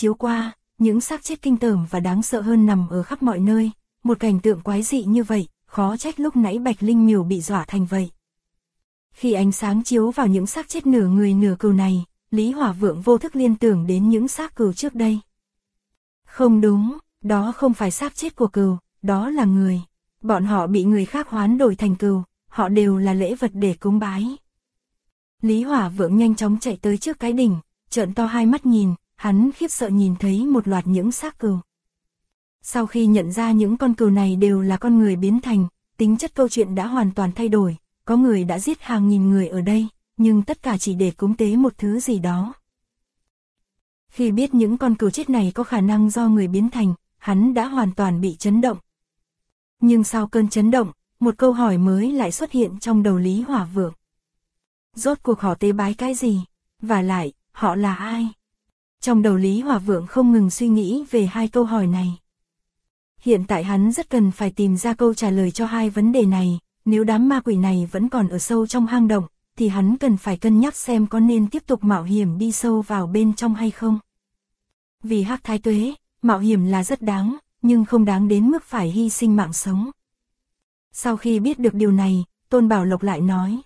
chiếu qua, những xác chết kinh tởm và đáng sợ hơn nằm ở khắp mọi nơi, một cảnh tượng quái dị như vậy, khó trách lúc nãy Bạch Linh Miểu bị dọa thành vậy. Khi ánh sáng chiếu vào những xác chết nửa người nửa cừu này, Lý Hỏa Vượng vô thức liên tưởng đến những xác cừu trước đây. Không đúng, đó không phải xác chết của cừu, đó là người. Bọn họ bị người khác hoán đổi thành cừu, họ đều là lễ vật để cúng bái. Lý Hỏa Vượng nhanh chóng chạy tới trước cái đỉnh, trợn to hai mắt nhìn, hắn khiếp sợ nhìn thấy một loạt những xác cừu. Sau khi nhận ra những con cừu này đều là con người biến thành, tính chất câu chuyện đã hoàn toàn thay đổi, có người đã giết hàng nghìn người ở đây, nhưng tất cả chỉ để cúng tế một thứ gì đó. Khi biết những con cừu chết này có khả năng do người biến thành, hắn đã hoàn toàn bị chấn động. Nhưng sau cơn chấn động, một câu hỏi mới lại xuất hiện trong đầu Lý Hỏa Vượng. Rốt cuộc họ tế bái cái gì? Và lại, họ là ai? Trong đầu Lý Hỏa Vượng không ngừng suy nghĩ về hai câu hỏi này. Hiện tại hắn rất cần phải tìm ra câu trả lời cho hai vấn đề này, nếu đám ma quỷ này vẫn còn ở sâu trong hang động, thì hắn cần phải cân nhắc xem có nên tiếp tục mạo hiểm đi sâu vào bên trong hay không. Vì Hắc Thái Tuế, mạo hiểm là rất đáng, nhưng không đáng đến mức phải hy sinh mạng sống. Sau khi biết được điều này, Tôn Bảo Lộc lại nói.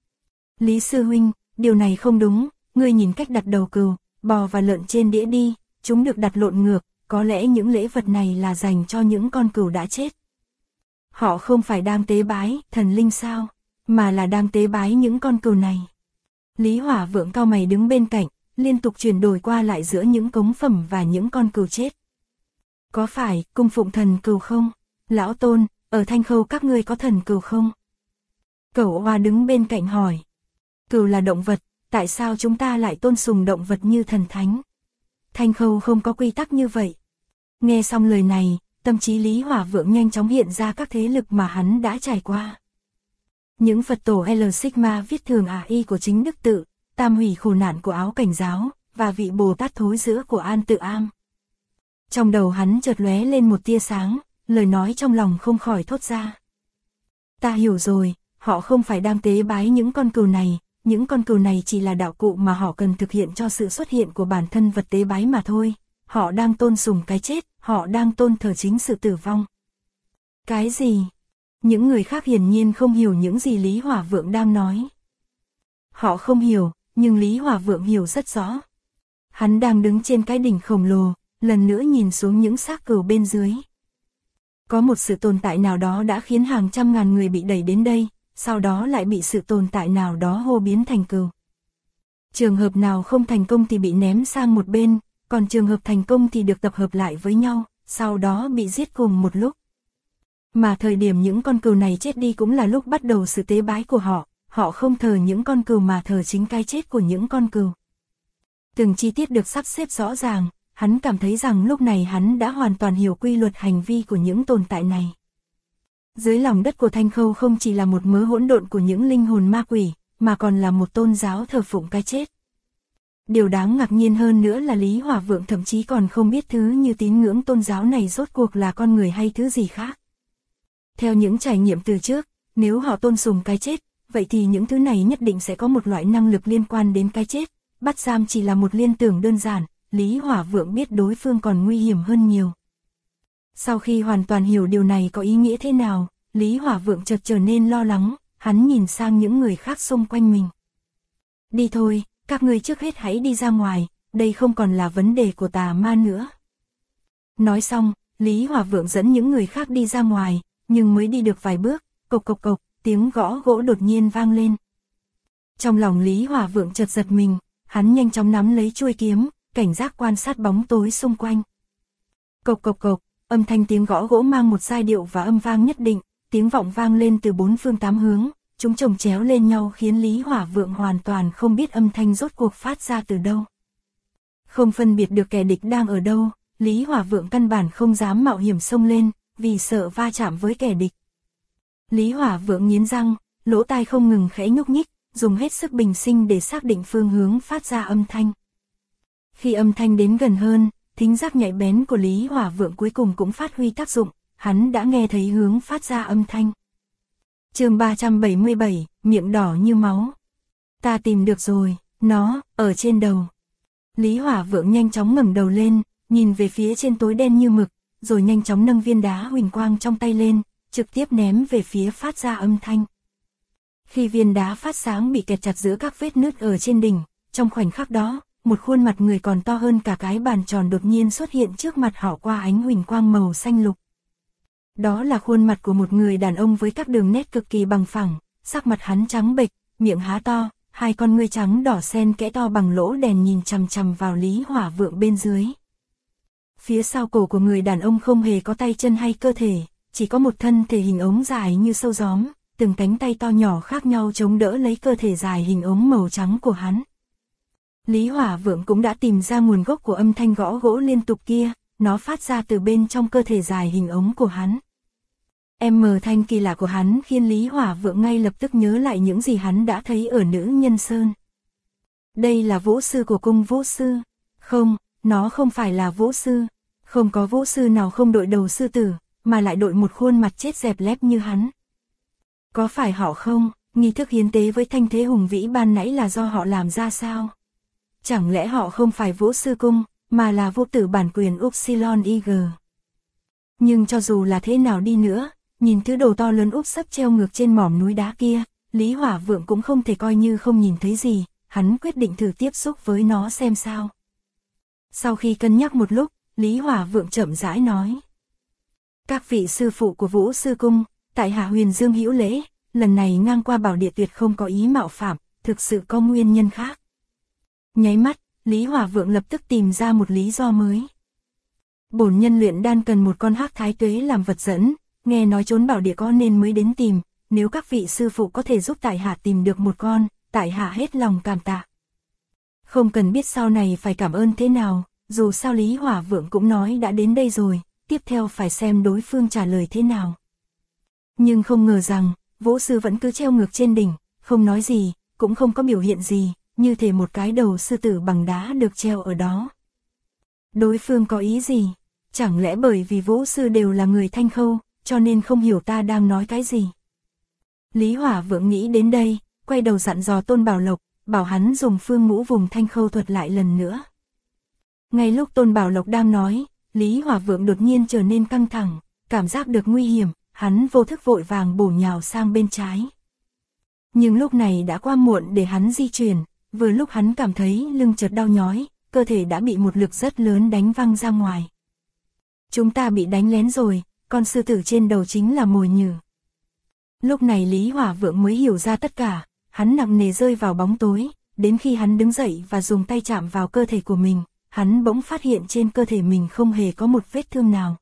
Lý sư huynh, điều này không đúng, ngươi nhìn cách đặt đầu cừu, bò và lợn trên đĩa đi, chúng được đặt lộn ngược, có lẽ những lễ vật này là dành cho những con cừu đã chết. Họ không phải đang tế bái thần linh sao, mà là đang tế bái những con cừu này. Lý Hỏa Vượng cau mày đứng bên cạnh, liên tục chuyển đổi qua lại giữa những cống phẩm và những con cừu chết. Có phải cung phụng thần cừu không? Lão Tôn, ở Thanh Khâu các ngươi có thần cừu không? Cẩu Hoa đứng bên cạnh hỏi. Cừu là động vật, tại sao chúng ta lại tôn sùng động vật như thần thánh? Thanh Khâu không có quy tắc như vậy. Nghe xong lời này, tâm trí Lý Hỏa Vượng nhanh chóng hiện ra các thế lực mà hắn đã trải qua. Những Phật tổ L Sigma viết thường AI của chính Đức Tự, tam hủy khổ nạn của Áo Cảnh Giáo, và vị Bồ Tát thối giữa của An Tự Am. Trong đầu hắn chợt lóe lên một tia sáng, lời nói trong lòng không khỏi thốt ra. Ta hiểu rồi, họ không phải đang tế bái những con cừu này, những con cừu này chỉ là đạo cụ mà họ cần thực hiện cho sự xuất hiện của bản thân vật tế bái mà thôi. Họ đang tôn sùng cái chết, họ đang tôn thờ chính sự tử vong. Cái gì? Những người khác hiển nhiên không hiểu những gì Lý Hỏa Vượng đang nói. Họ không hiểu, nhưng Lý Hỏa Vượng hiểu rất rõ. Hắn đang đứng trên cái đỉnh khổng lồ, lần nữa nhìn xuống những xác cừu bên dưới. Có một sự tồn tại nào đó đã khiến hàng trăm ngàn người bị đẩy đến đây, sau đó lại bị sự tồn tại nào đó hô biến thành cừu. Trường hợp nào không thành công thì bị ném sang một bên, còn trường hợp thành công thì được tập hợp lại với nhau, sau đó bị giết cùng một lúc. Mà thời điểm những con cừu này chết đi cũng là lúc bắt đầu sự tế bái của họ, họ không thờ những con cừu mà thờ chính cái chết của những con cừu. Từng chi tiết được sắp xếp rõ ràng, hắn cảm thấy rằng lúc này hắn đã hoàn toàn hiểu quy luật hành vi của những tồn tại này. Dưới lòng đất của Thanh Khâu không chỉ là một mớ hỗn độn của những linh hồn ma quỷ, mà còn là một tôn giáo thờ phụng cái chết. Điều đáng ngạc nhiên hơn nữa là Lý Hỏa Vượng thậm chí còn không biết thứ như tín ngưỡng tôn giáo này rốt cuộc là con người hay thứ gì khác. Theo những trải nghiệm từ trước, nếu họ tôn sùng cái chết, vậy thì những thứ này nhất định sẽ có một loại năng lực liên quan đến cái chết. Bắt giam chỉ là một liên tưởng đơn giản, Lý Hỏa Vượng biết đối phương còn nguy hiểm hơn nhiều. Sau khi hoàn toàn hiểu điều này có ý nghĩa thế nào, Lý Hỏa Vượng chợt trở nên lo lắng, hắn nhìn sang những người khác xung quanh mình. Đi thôi, các ngươi trước hết hãy đi ra ngoài, đây không còn là vấn đề của tà ma nữa. Nói xong, Lý Hỏa Vượng dẫn những người khác đi ra ngoài, nhưng mới đi được vài bước, cộc cộc cộc, tiếng gõ gỗ đột nhiên vang lên. Trong lòng Lý Hỏa Vượng chợt giật mình, hắn nhanh chóng nắm lấy chuôi kiếm, cảnh giác quan sát bóng tối xung quanh. Cộc cộc cộc, âm thanh tiếng gõ gỗ mang một giai điệu và âm vang nhất định, tiếng vọng vang lên từ bốn phương tám hướng, chúng chồng chéo lên nhau khiến Lý Hỏa Vượng hoàn toàn không biết âm thanh rốt cuộc phát ra từ đâu. Không phân biệt được kẻ địch đang ở đâu, Lý Hỏa Vượng căn bản không dám mạo hiểm xông lên, vì sợ va chạm với kẻ địch. Lý Hỏa Vượng nghiến răng, lỗ tai không ngừng khẽ nhúc nhích, dùng hết sức bình sinh để xác định phương hướng phát ra âm thanh. Khi âm thanh đến gần hơn, thính giác nhạy bén của Lý Hỏa Vượng cuối cùng cũng phát huy tác dụng, hắn đã nghe thấy hướng phát ra âm thanh. Chương 377, miệng đỏ như máu. Ta tìm được rồi, nó, ở trên đầu. Lý Hỏa Vượng nhanh chóng ngẩng đầu lên, nhìn về phía trên tối đen như mực, rồi nhanh chóng nâng viên đá huỳnh quang trong tay lên, trực tiếp ném về phía phát ra âm thanh. Khi viên đá phát sáng bị kẹt chặt giữa các vết nứt ở trên đỉnh, trong khoảnh khắc đó, một khuôn mặt người còn to hơn cả cái bàn tròn đột nhiên xuất hiện trước mặt họ qua ánh huỳnh quang màu xanh lục. Đó là khuôn mặt của một người đàn ông với các đường nét cực kỳ bằng phẳng, sắc mặt hắn trắng bệch, miệng há to, hai con ngươi trắng đỏ xen kẽ to bằng lỗ đèn nhìn chằm chằm vào Lý Hỏa Vượng bên dưới. Phía sau cổ của người đàn ông không hề có tay chân hay cơ thể, chỉ có một thân thể hình ống dài như sâu gióm, từng cánh tay to nhỏ khác nhau chống đỡ lấy cơ thể dài hình ống màu trắng của hắn. Lý Hỏa Vượng cũng đã tìm ra nguồn gốc của âm thanh gõ gỗ liên tục kia, nó phát ra từ bên trong cơ thể dài hình ống của hắn. Thanh kỳ lạ của hắn khiến Lý Hỏa Vượng ngay lập tức nhớ lại những gì hắn đã thấy ở Nữ Nhân Sơn. Đây là vũ sư của cung vũ sư. Không, nó không phải là vũ sư. Không có vũ sư nào không đội đầu sư tử, mà lại đội một khuôn mặt chết dẹp lép như hắn. Có phải họ không? Nghi thức hiến tế với thanh thế hùng vĩ ban nãy là do họ làm ra sao? Chẳng lẽ họ không phải vũ sư cung, mà là vô tử bản quyền Upsilon IG? Nhưng cho dù là thế nào đi nữa, nhìn thứ đồ to lớn úp sấp treo ngược trên mỏm núi đá kia, Lý Hỏa Vượng cũng không thể coi như không nhìn thấy gì, hắn quyết định thử tiếp xúc với nó xem sao. Sau khi cân nhắc một lúc, Lý Hỏa Vượng chậm rãi nói. Các vị sư phụ của Vũ Sư Cung, tại hạ Huyền Dương hữu lễ, lần này ngang qua Bảo Địa tuyệt không có ý mạo phạm, thực sự có nguyên nhân khác. Nháy mắt, Lý Hỏa Vượng lập tức tìm ra một lý do mới. Bổn nhân luyện đan cần một con hắc thái tuế làm vật dẫn, nghe nói trốn Bảo Địa có nên mới đến tìm, nếu các vị sư phụ có thể giúp tại hạ tìm được một con, tại hạ hết lòng cảm tạ. Không cần biết sau này phải cảm ơn thế nào, dù sao Lý Hỏa Vượng cũng nói đã đến đây rồi, tiếp theo phải xem đối phương trả lời thế nào. Nhưng không ngờ rằng, Vũ sư vẫn cứ treo ngược trên đỉnh, không nói gì, cũng không có biểu hiện gì, như thể một cái đầu sư tử bằng đá được treo ở đó. Đối phương có ý gì? Chẳng lẽ bởi vì Vũ sư đều là người Thanh Khâu, cho nên không hiểu ta đang nói cái gì? Lý Hỏa Vượng nghĩ đến đây, quay đầu dặn dò Tôn Bảo Lộc, bảo hắn dùng phương ngũ vùng Thanh Khâu thuật lại lần nữa. Ngay lúc Tôn Bảo Lộc đang nói, Lý Hỏa Vượng đột nhiên trở nên căng thẳng, cảm giác được nguy hiểm, hắn vô thức vội vàng bổ nhào sang bên trái. Nhưng lúc này đã qua muộn để hắn di chuyển, vừa lúc hắn cảm thấy lưng chợt đau nhói, cơ thể đã bị một lực rất lớn đánh văng ra ngoài. Chúng ta bị đánh lén rồi, con sư tử trên đầu chính là mồi nhử. Lúc này Lý Hỏa Vượng mới hiểu ra tất cả, hắn nặng nề rơi vào bóng tối, đến khi hắn đứng dậy và dùng tay chạm vào cơ thể của mình, hắn bỗng phát hiện trên cơ thể mình không hề có một vết thương nào.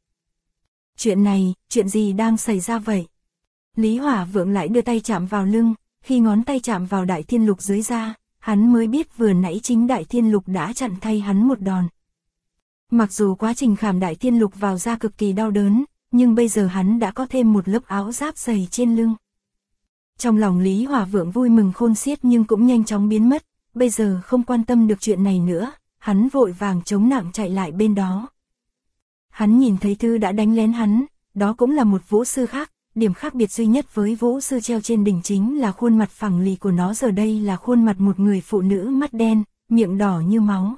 Chuyện gì đang xảy ra vậy? Lý Hỏa Vượng lại đưa tay chạm vào lưng, khi ngón tay chạm vào Đại Thiên Lục dưới da, hắn mới biết vừa nãy chính Đại Thiên Lục đã chặn thay hắn một đòn. Mặc dù quá trình khảm Đại Thiên Lục vào da cực kỳ đau đớn, nhưng bây giờ hắn đã có thêm một lớp áo giáp dày trên lưng. Trong lòng Lý Hỏa Vượng vui mừng khôn xiết nhưng cũng nhanh chóng biến mất, bây giờ không quan tâm được chuyện này nữa, hắn vội vàng chống nặng chạy lại bên đó. Hắn nhìn thấy thứ đã đánh lén hắn, đó cũng là một vũ sư khác, điểm khác biệt duy nhất với vũ sư treo trên đỉnh chính là khuôn mặt phẳng lì của nó giờ đây là khuôn mặt một người phụ nữ mắt đen, miệng đỏ như máu.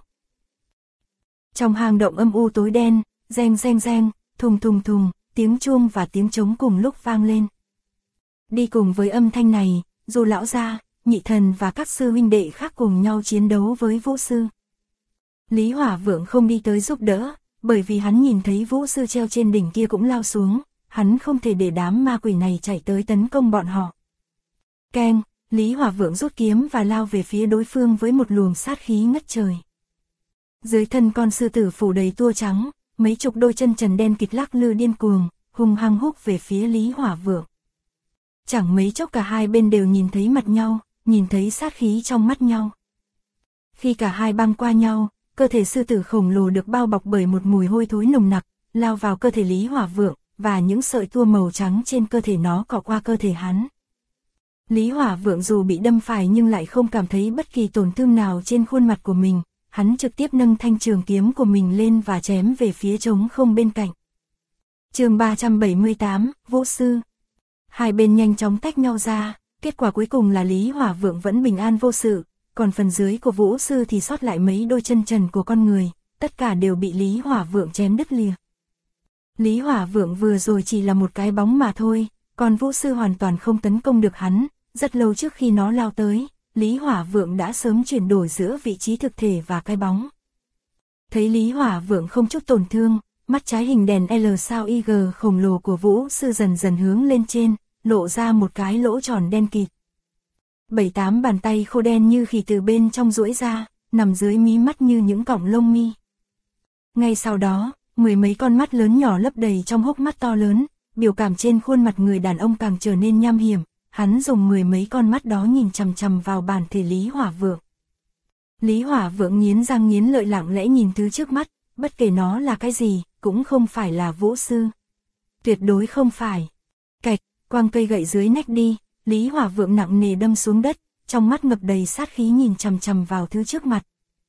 Trong hang động âm u tối đen, reng reng reng, thùng thùng thùng, tiếng chuông và tiếng trống cùng lúc vang lên. Đi cùng với âm thanh này, dù lão gia, nhị thần và các sư huynh đệ khác cùng nhau chiến đấu với vũ sư. Lý Hỏa Vượng không đi tới giúp đỡ, bởi vì hắn nhìn thấy vũ sư treo trên đỉnh kia cũng lao xuống, hắn không thể để đám ma quỷ này chạy tới tấn công bọn họ. Keng, Lý Hỏa Vượng rút kiếm và lao về phía đối phương với một luồng sát khí ngất trời. Dưới thân con sư tử phủ đầy tua trắng, mấy chục đôi chân trần đen kịt lắc lư điên cuồng, hung hăng húc về phía Lý Hỏa Vượng. Chẳng mấy chốc cả hai bên đều nhìn thấy mặt nhau, nhìn thấy sát khí trong mắt nhau. Khi cả hai băng qua nhau, cơ thể sư tử khổng lồ được bao bọc bởi một mùi hôi thối nồng nặc, lao vào cơ thể Lý Hỏa Vượng, và những sợi tua màu trắng trên cơ thể nó cọ qua cơ thể hắn. Lý Hỏa Vượng dù bị đâm phải nhưng lại không cảm thấy bất kỳ tổn thương nào trên khuôn mặt của mình, hắn trực tiếp nâng thanh trường kiếm của mình lên và chém về phía trống không bên cạnh. Chương 378, Vũ sư. Hai bên nhanh chóng tách nhau ra, kết quả cuối cùng là Lý Hỏa Vượng vẫn bình an vô sự, còn phần dưới của Vũ Sư thì sót lại mấy đôi chân trần của con người, tất cả đều bị Lý Hỏa Vượng chém đứt lìa. Lý Hỏa Vượng vừa rồi chỉ là một cái bóng mà thôi, còn Vũ Sư hoàn toàn không tấn công được hắn, rất lâu trước khi nó lao tới, Lý Hỏa Vượng đã sớm chuyển đổi giữa vị trí thực thể và cái bóng. Thấy Lý Hỏa Vượng không chút tổn thương, mắt trái hình đèn L sao IG khổng lồ của Vũ Sư dần dần hướng lên trên, lộ ra một cái lỗ tròn đen kịt. 7-8 bàn tay khô đen như khỉ từ bên trong duỗi ra, nằm dưới mí mắt như những cọng lông mi. Ngay sau đó, 10 mấy con mắt lớn nhỏ lấp đầy trong hốc mắt to lớn, biểu cảm trên khuôn mặt người đàn ông càng trở nên nham hiểm, hắn dùng 10 mấy con mắt đó nhìn chằm chằm vào bản thể Lý Hỏa Vượng. Lý Hỏa Vượng nghiến răng nghiến lợi lặng lẽ nhìn thứ trước mắt, bất kể nó là cái gì, cũng không phải là Vũ Sư. Tuyệt đối không phải. Cạch, quăng cây gậy dưới nách đi, Lý Hỏa Vượng nặng nề đâm xuống đất, trong mắt ngập đầy sát khí nhìn chằm chằm vào thứ trước mặt.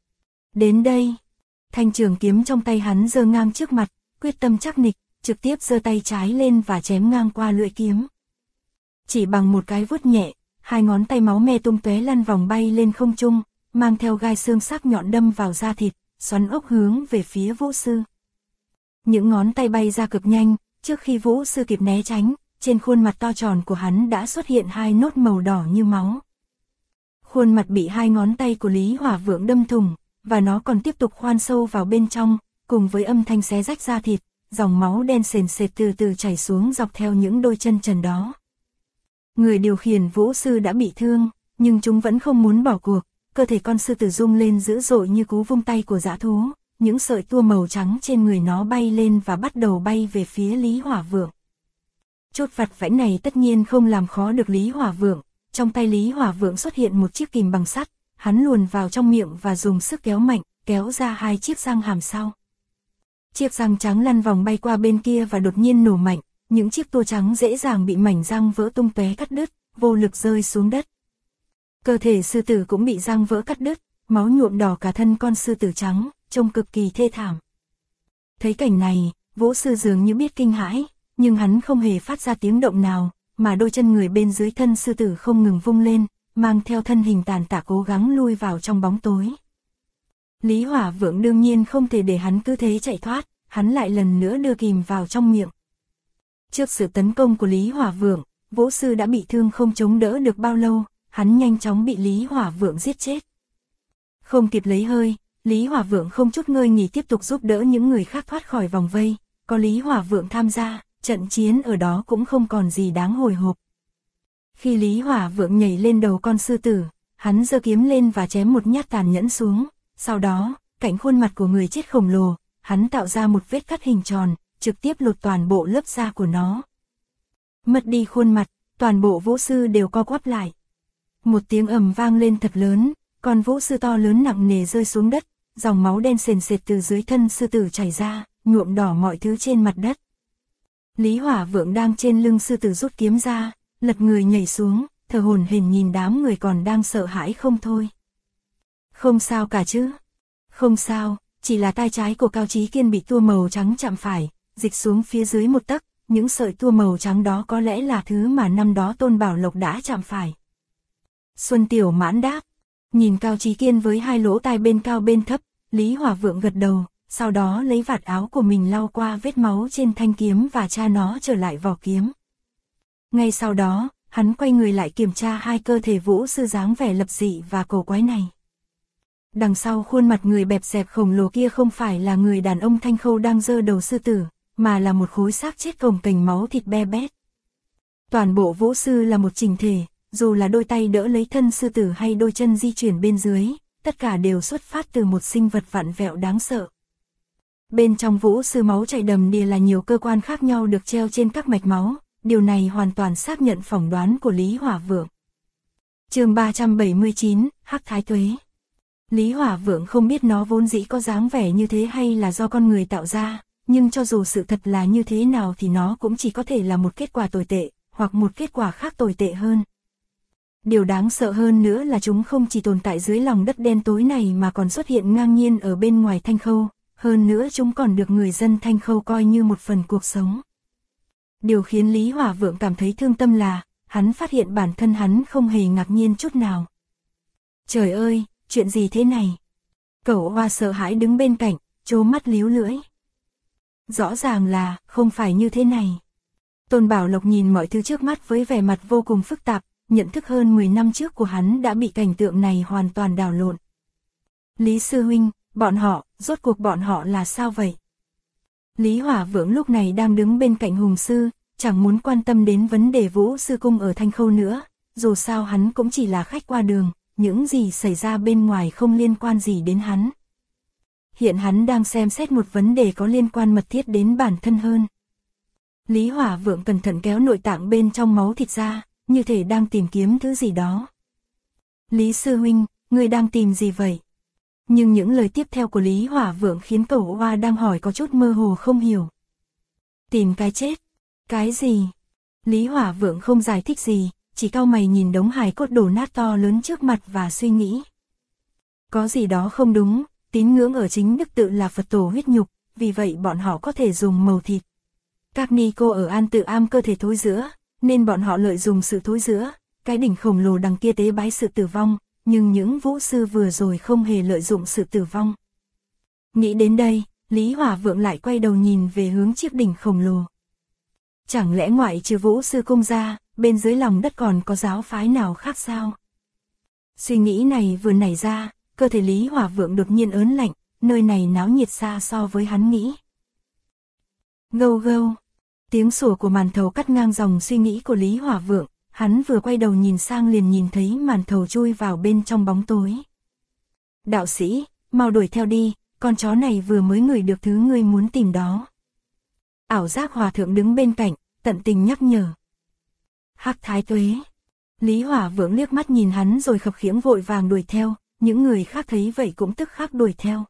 Đến đây, thanh trường kiếm trong tay hắn giơ ngang trước mặt, quyết tâm chắc nịch, trực tiếp giơ tay trái lên và chém ngang qua lưỡi kiếm. Chỉ bằng một cái vuốt nhẹ, hai ngón tay máu me tung tóe lăn vòng bay lên không trung, mang theo gai xương sắc nhọn đâm vào da thịt, xoắn ốc hướng về phía Vũ Sư. Những ngón tay bay ra cực nhanh, trước khi Vũ Sư kịp né tránh, trên khuôn mặt to tròn của hắn đã xuất hiện hai nốt màu đỏ như máu. Khuôn mặt bị hai ngón tay của Lý Hỏa Vượng đâm thủng, và nó còn tiếp tục khoan sâu vào bên trong, cùng với âm thanh xé rách da thịt, dòng máu đen sền sệt từ từ chảy xuống dọc theo những đôi chân trần đó. Người điều khiển Vũ Sư đã bị thương, nhưng chúng vẫn không muốn bỏ cuộc, cơ thể con sư tử rung lên dữ dội như cú vung tay của dã thú, những sợi tua màu trắng trên người nó bay lên và bắt đầu bay về phía Lý Hỏa Vượng. Chốt vặt vãnh này tất nhiên không làm khó được Lý Hỏa Vượng, trong tay Lý Hỏa Vượng xuất hiện một chiếc kìm bằng sắt, hắn luồn vào trong miệng và dùng sức kéo mạnh, kéo ra hai chiếc răng hàm sau. Chiếc răng trắng lăn vòng bay qua bên kia và đột nhiên nổ mạnh, những chiếc tua trắng dễ dàng bị mảnh răng vỡ tung tóe cắt đứt, vô lực rơi xuống đất. Cơ thể sư tử cũng bị răng vỡ cắt đứt, máu nhuộm đỏ cả thân con sư tử trắng, trông cực kỳ thê thảm. Thấy cảnh này, Vũ Sư dường như biết kinh hãi, nhưng hắn không hề phát ra tiếng động nào, mà đôi chân người bên dưới thân sư tử không ngừng vung lên, mang theo thân hình tàn tạ cố gắng lui vào trong bóng tối. Lý Hỏa Vượng đương nhiên không thể để hắn cứ thế chạy thoát, hắn lại lần nữa đưa kìm vào trong miệng. Trước sự tấn công của Lý Hỏa Vượng, Vũ Sư đã bị thương không chống đỡ được bao lâu, hắn nhanh chóng bị Lý Hỏa Vượng giết chết. Không kịp lấy hơi, Lý Hỏa Vượng không chút ngơi nghỉ tiếp tục giúp đỡ những người khác thoát khỏi vòng vây, có Lý Hỏa Vượng tham gia, trận chiến ở đó cũng không còn gì đáng hồi hộp. Khi Lý Hỏa Vượng nhảy lên đầu con sư tử, hắn giơ kiếm lên và chém một nhát tàn nhẫn xuống, sau đó, cạnh khuôn mặt của người chết khổng lồ, hắn tạo ra một vết cắt hình tròn, trực tiếp lột toàn bộ lớp da của nó. Mất đi khuôn mặt, toàn bộ Vũ Sư đều co quắp lại. Một tiếng ầm vang lên thật lớn, con Vũ Sư to lớn nặng nề rơi xuống đất, dòng máu đen sền sệt từ dưới thân sư tử chảy ra, nhuộm đỏ mọi thứ trên mặt đất. Lý Hỏa Vượng đang trên lưng sư tử rút kiếm ra, lật người nhảy xuống, thở hổn hển nhìn đám người còn đang sợ hãi không thôi. Không sao cả chứ? Không sao, chỉ là tay trái của Cao Chí Kiên bị tua màu trắng chạm phải, dịch xuống phía dưới một tấc, những sợi tua màu trắng đó có lẽ là thứ mà năm đó Tôn Bảo Lộc đã chạm phải. Xuân Tiểu Mãn đáp, nhìn Cao Chí Kiên với hai lỗ tai bên cao bên thấp, Lý Hỏa Vượng gật đầu, sau đó lấy vạt áo của mình lau qua vết máu trên thanh kiếm và tra nó trở lại vỏ kiếm. Ngay sau đó, hắn quay người lại kiểm tra hai cơ thể Vũ Sư dáng vẻ lập dị và cổ quái này. Đằng sau khuôn mặt người bẹp dẹp khổng lồ kia không phải là người đàn ông thanh khâu đang giơ đầu sư tử, mà là một khối xác chết cồng kềnh máu thịt be bét. Toàn bộ Vũ Sư là một chỉnh thể, dù là đôi tay đỡ lấy thân sư tử hay đôi chân di chuyển bên dưới, tất cả đều xuất phát từ một sinh vật vặn vẹo đáng sợ. Bên trong Vũ Sư máu chảy đầm đìa là nhiều cơ quan khác nhau được treo trên các mạch máu, điều này hoàn toàn xác nhận phỏng đoán của Lý Hỏa Vượng. Chương 379, Hắc Thái Tuế. Lý Hỏa Vượng không biết nó vốn dĩ có dáng vẻ như thế hay là do con người tạo ra, nhưng cho dù sự thật là như thế nào thì nó cũng chỉ có thể là một kết quả tồi tệ, hoặc một kết quả khác tồi tệ hơn. Điều đáng sợ hơn nữa là chúng không chỉ tồn tại dưới lòng đất đen tối này mà còn xuất hiện ngang nhiên ở bên ngoài Thanh Khâu, hơn nữa chúng còn được người dân Thanh Khâu coi như một phần cuộc sống. Điều khiến Lý Hỏa Vượng cảm thấy thương tâm là, hắn phát hiện bản thân hắn không hề ngạc nhiên chút nào. Trời ơi, chuyện gì thế này? Cẩu Hoa sợ hãi đứng bên cạnh, trố mắt líu lưỡi. Rõ ràng là, không phải như thế này. Tôn Bảo Lộc nhìn mọi thứ trước mắt với vẻ mặt vô cùng phức tạp, nhận thức hơn 10 năm trước của hắn đã bị cảnh tượng này hoàn toàn đảo lộn. Lý sư huynh, rốt cuộc bọn họ là sao vậy? Lý Hỏa Vượng lúc này đang đứng bên cạnh Hùng sư, chẳng muốn quan tâm đến vấn đề Vũ sư cung ở Thanh Khâu nữa, dù sao hắn cũng chỉ là khách qua đường, những gì xảy ra bên ngoài không liên quan gì đến hắn. Hiện hắn đang xem xét một vấn đề có liên quan mật thiết đến bản thân hơn. Lý Hỏa Vượng cẩn thận kéo nội tạng bên trong máu thịt ra, như thể đang tìm kiếm thứ gì đó. Lý sư huynh, người đang tìm gì vậy? Nhưng những lời tiếp theo của Lý Hỏa Vượng khiến Cẩu Hoa đang hỏi có chút mơ hồ không hiểu. Tìm cái chết? Cái gì? Lý Hỏa Vượng không giải thích gì, chỉ cau mày nhìn đống hài cốt đổ nát to lớn trước mặt và suy nghĩ. Có gì đó không đúng, tín ngưỡng ở chính đức tự là Phật tổ huyết nhục, vì vậy bọn họ có thể dùng màu thịt. Các ni cô ở An Tự Am cơ thể thối rữa, nên bọn họ lợi dụng sự thối rữa, cái đỉnh khổng lồ đằng kia tế bái sự tử vong, nhưng những vũ sư vừa rồi không hề lợi dụng sự tử vong. Nghĩ đến đây, Lý Hỏa Vượng lại quay đầu nhìn về hướng chiếc đỉnh khổng lồ. Chẳng lẽ ngoại trừ Vũ sư cung ra, bên dưới lòng đất còn có giáo phái nào khác sao? Suy nghĩ này vừa nảy ra, cơ thể Lý Hỏa Vượng đột nhiên ớn lạnh, nơi này náo nhiệt xa so với hắn nghĩ. Gâu gâu, tiếng sủa của màn thầu cắt ngang dòng suy nghĩ của Lý Hỏa Vượng, hắn vừa quay đầu nhìn sang liền nhìn thấy màn thầu chui vào bên trong bóng tối. Đạo sĩ, mau đuổi theo đi, con chó này vừa mới ngửi được thứ ngươi muốn tìm đó. Ảo giác hòa thượng đứng bên cạnh, tận tình nhắc nhở. Hắc Thái Tuế. Lý Hỏa Vượng liếc mắt nhìn hắn rồi khập khiễng vội vàng đuổi theo, những người khác thấy vậy cũng tức khắc đuổi theo.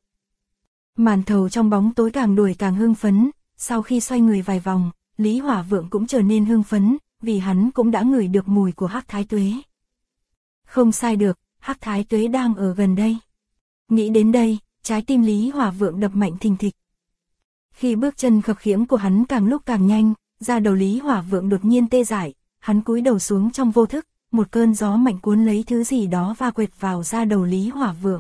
Màn thầu trong bóng tối càng đuổi càng hưng phấn, sau khi xoay người vài vòng, Lý Hỏa Vượng cũng trở nên hưng phấn, vì hắn cũng đã ngửi được mùi của Hắc Thái Tuế. Không sai được, Hắc Thái Tuế đang ở gần đây. Nghĩ đến đây, trái tim Lý Hỏa Vượng đập mạnh thình thịch. Khi bước chân khập khiễng của hắn càng lúc càng nhanh, da đầu Lý Hỏa Vượng đột nhiên tê dại, hắn cúi đầu xuống trong vô thức, một cơn gió mạnh cuốn lấy thứ gì đó va quệt vào da đầu Lý Hỏa Vượng.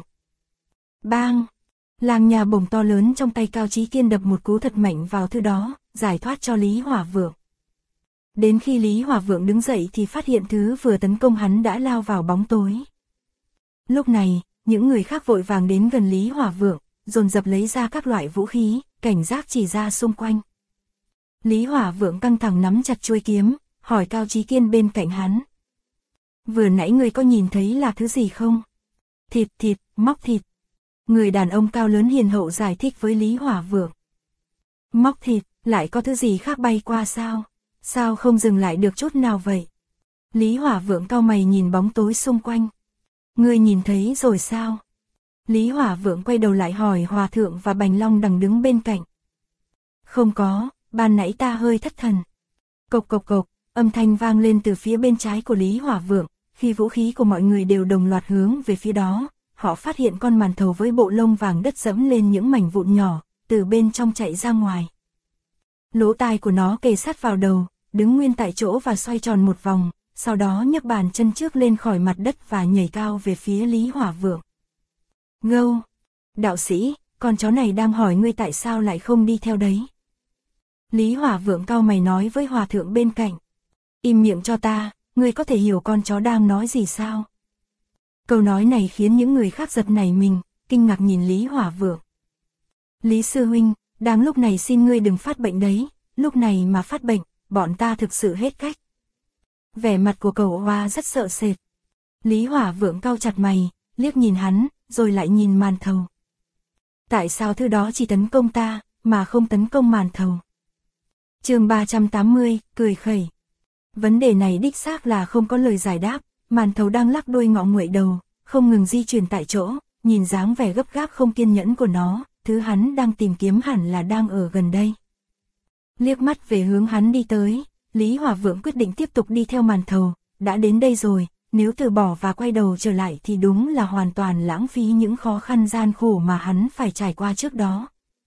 Bang! Làng nhà bổng to lớn trong tay Cao Chí Kiên đập một cú thật mạnh vào thứ đó, giải thoát cho Lý Hỏa Vượng. Đến khi Lý Hỏa Vượng đứng dậy thì phát hiện thứ vừa tấn công hắn đã lao vào bóng tối. Lúc này, những người khác vội vàng đến gần Lý Hỏa Vượng, dồn dập lấy ra các loại vũ khí, cảnh giác chỉ ra xung quanh. Lý Hỏa Vượng căng thẳng nắm chặt chuôi kiếm, hỏi Cao Chí Kiên bên cạnh hắn. Vừa nãy người có nhìn thấy là thứ gì không? Thịt, móc thịt. Người đàn ông cao lớn hiền hậu giải thích với Lý Hỏa Vượng. Móc thịt, lại có thứ gì khác bay qua sao? Sao không dừng lại được chút nào vậy? Lý Hỏa Vượng cau mày nhìn bóng tối xung quanh. Ngươi nhìn thấy rồi sao? Lý Hỏa Vượng quay đầu lại hỏi Hòa Thượng và Bành Long đằng đứng bên cạnh. Không có, ban nãy ta hơi thất thần. Cộc cộc cộc, âm thanh vang lên từ phía bên trái của Lý Hỏa Vượng, khi vũ khí của mọi người đều đồng loạt hướng về phía đó, họ phát hiện con màn thầu với bộ lông vàng đất dẫm lên những mảnh vụn nhỏ, từ bên trong chạy ra ngoài. Lỗ tai của nó kề sát vào đầu, đứng nguyên tại chỗ và xoay tròn một vòng, sau đó nhấc bàn chân trước lên khỏi mặt đất và nhảy cao về phía Lý Hỏa Vượng. Gâu! Đạo sĩ, con chó này đang hỏi ngươi tại sao lại không đi theo đấy. Lý Hỏa Vượng cau mày nói với Hòa Thượng bên cạnh. Im miệng cho ta, ngươi có thể hiểu con chó đang nói gì sao? Câu nói này khiến những người khác giật nảy mình, kinh ngạc nhìn Lý Hỏa Vượng. Lý sư huynh, đang lúc này xin ngươi đừng phát bệnh đấy, lúc này mà phát bệnh, bọn ta thực sự hết cách. Vẻ mặt của Cẩu Hoa rất sợ sệt. Lý Hỏa Vượng cau chặt mày, liếc nhìn hắn, rồi lại nhìn màn thầu. Tại sao thứ đó chỉ tấn công ta, mà không tấn công màn thầu? Chương 380, cười khẩy. Vấn đề này đích xác là không có lời giải đáp, màn thầu đang lắc đuôi ngọ nguậy đầu, không ngừng di chuyển tại chỗ, nhìn dáng vẻ gấp gáp không kiên nhẫn của nó, thứ hắn đang tìm kiếm hẳn là đang ở gần đây. Liếc mắt về hướng hắn đi tới, Lý Hỏa Vượng quyết định tiếp tục đi theo màn thầu, đã đến đây rồi, nếu từ bỏ và quay đầu trở lại thì đúng là hoàn toàn lãng phí những khó khăn gian khổ mà hắn phải trải qua trước đó.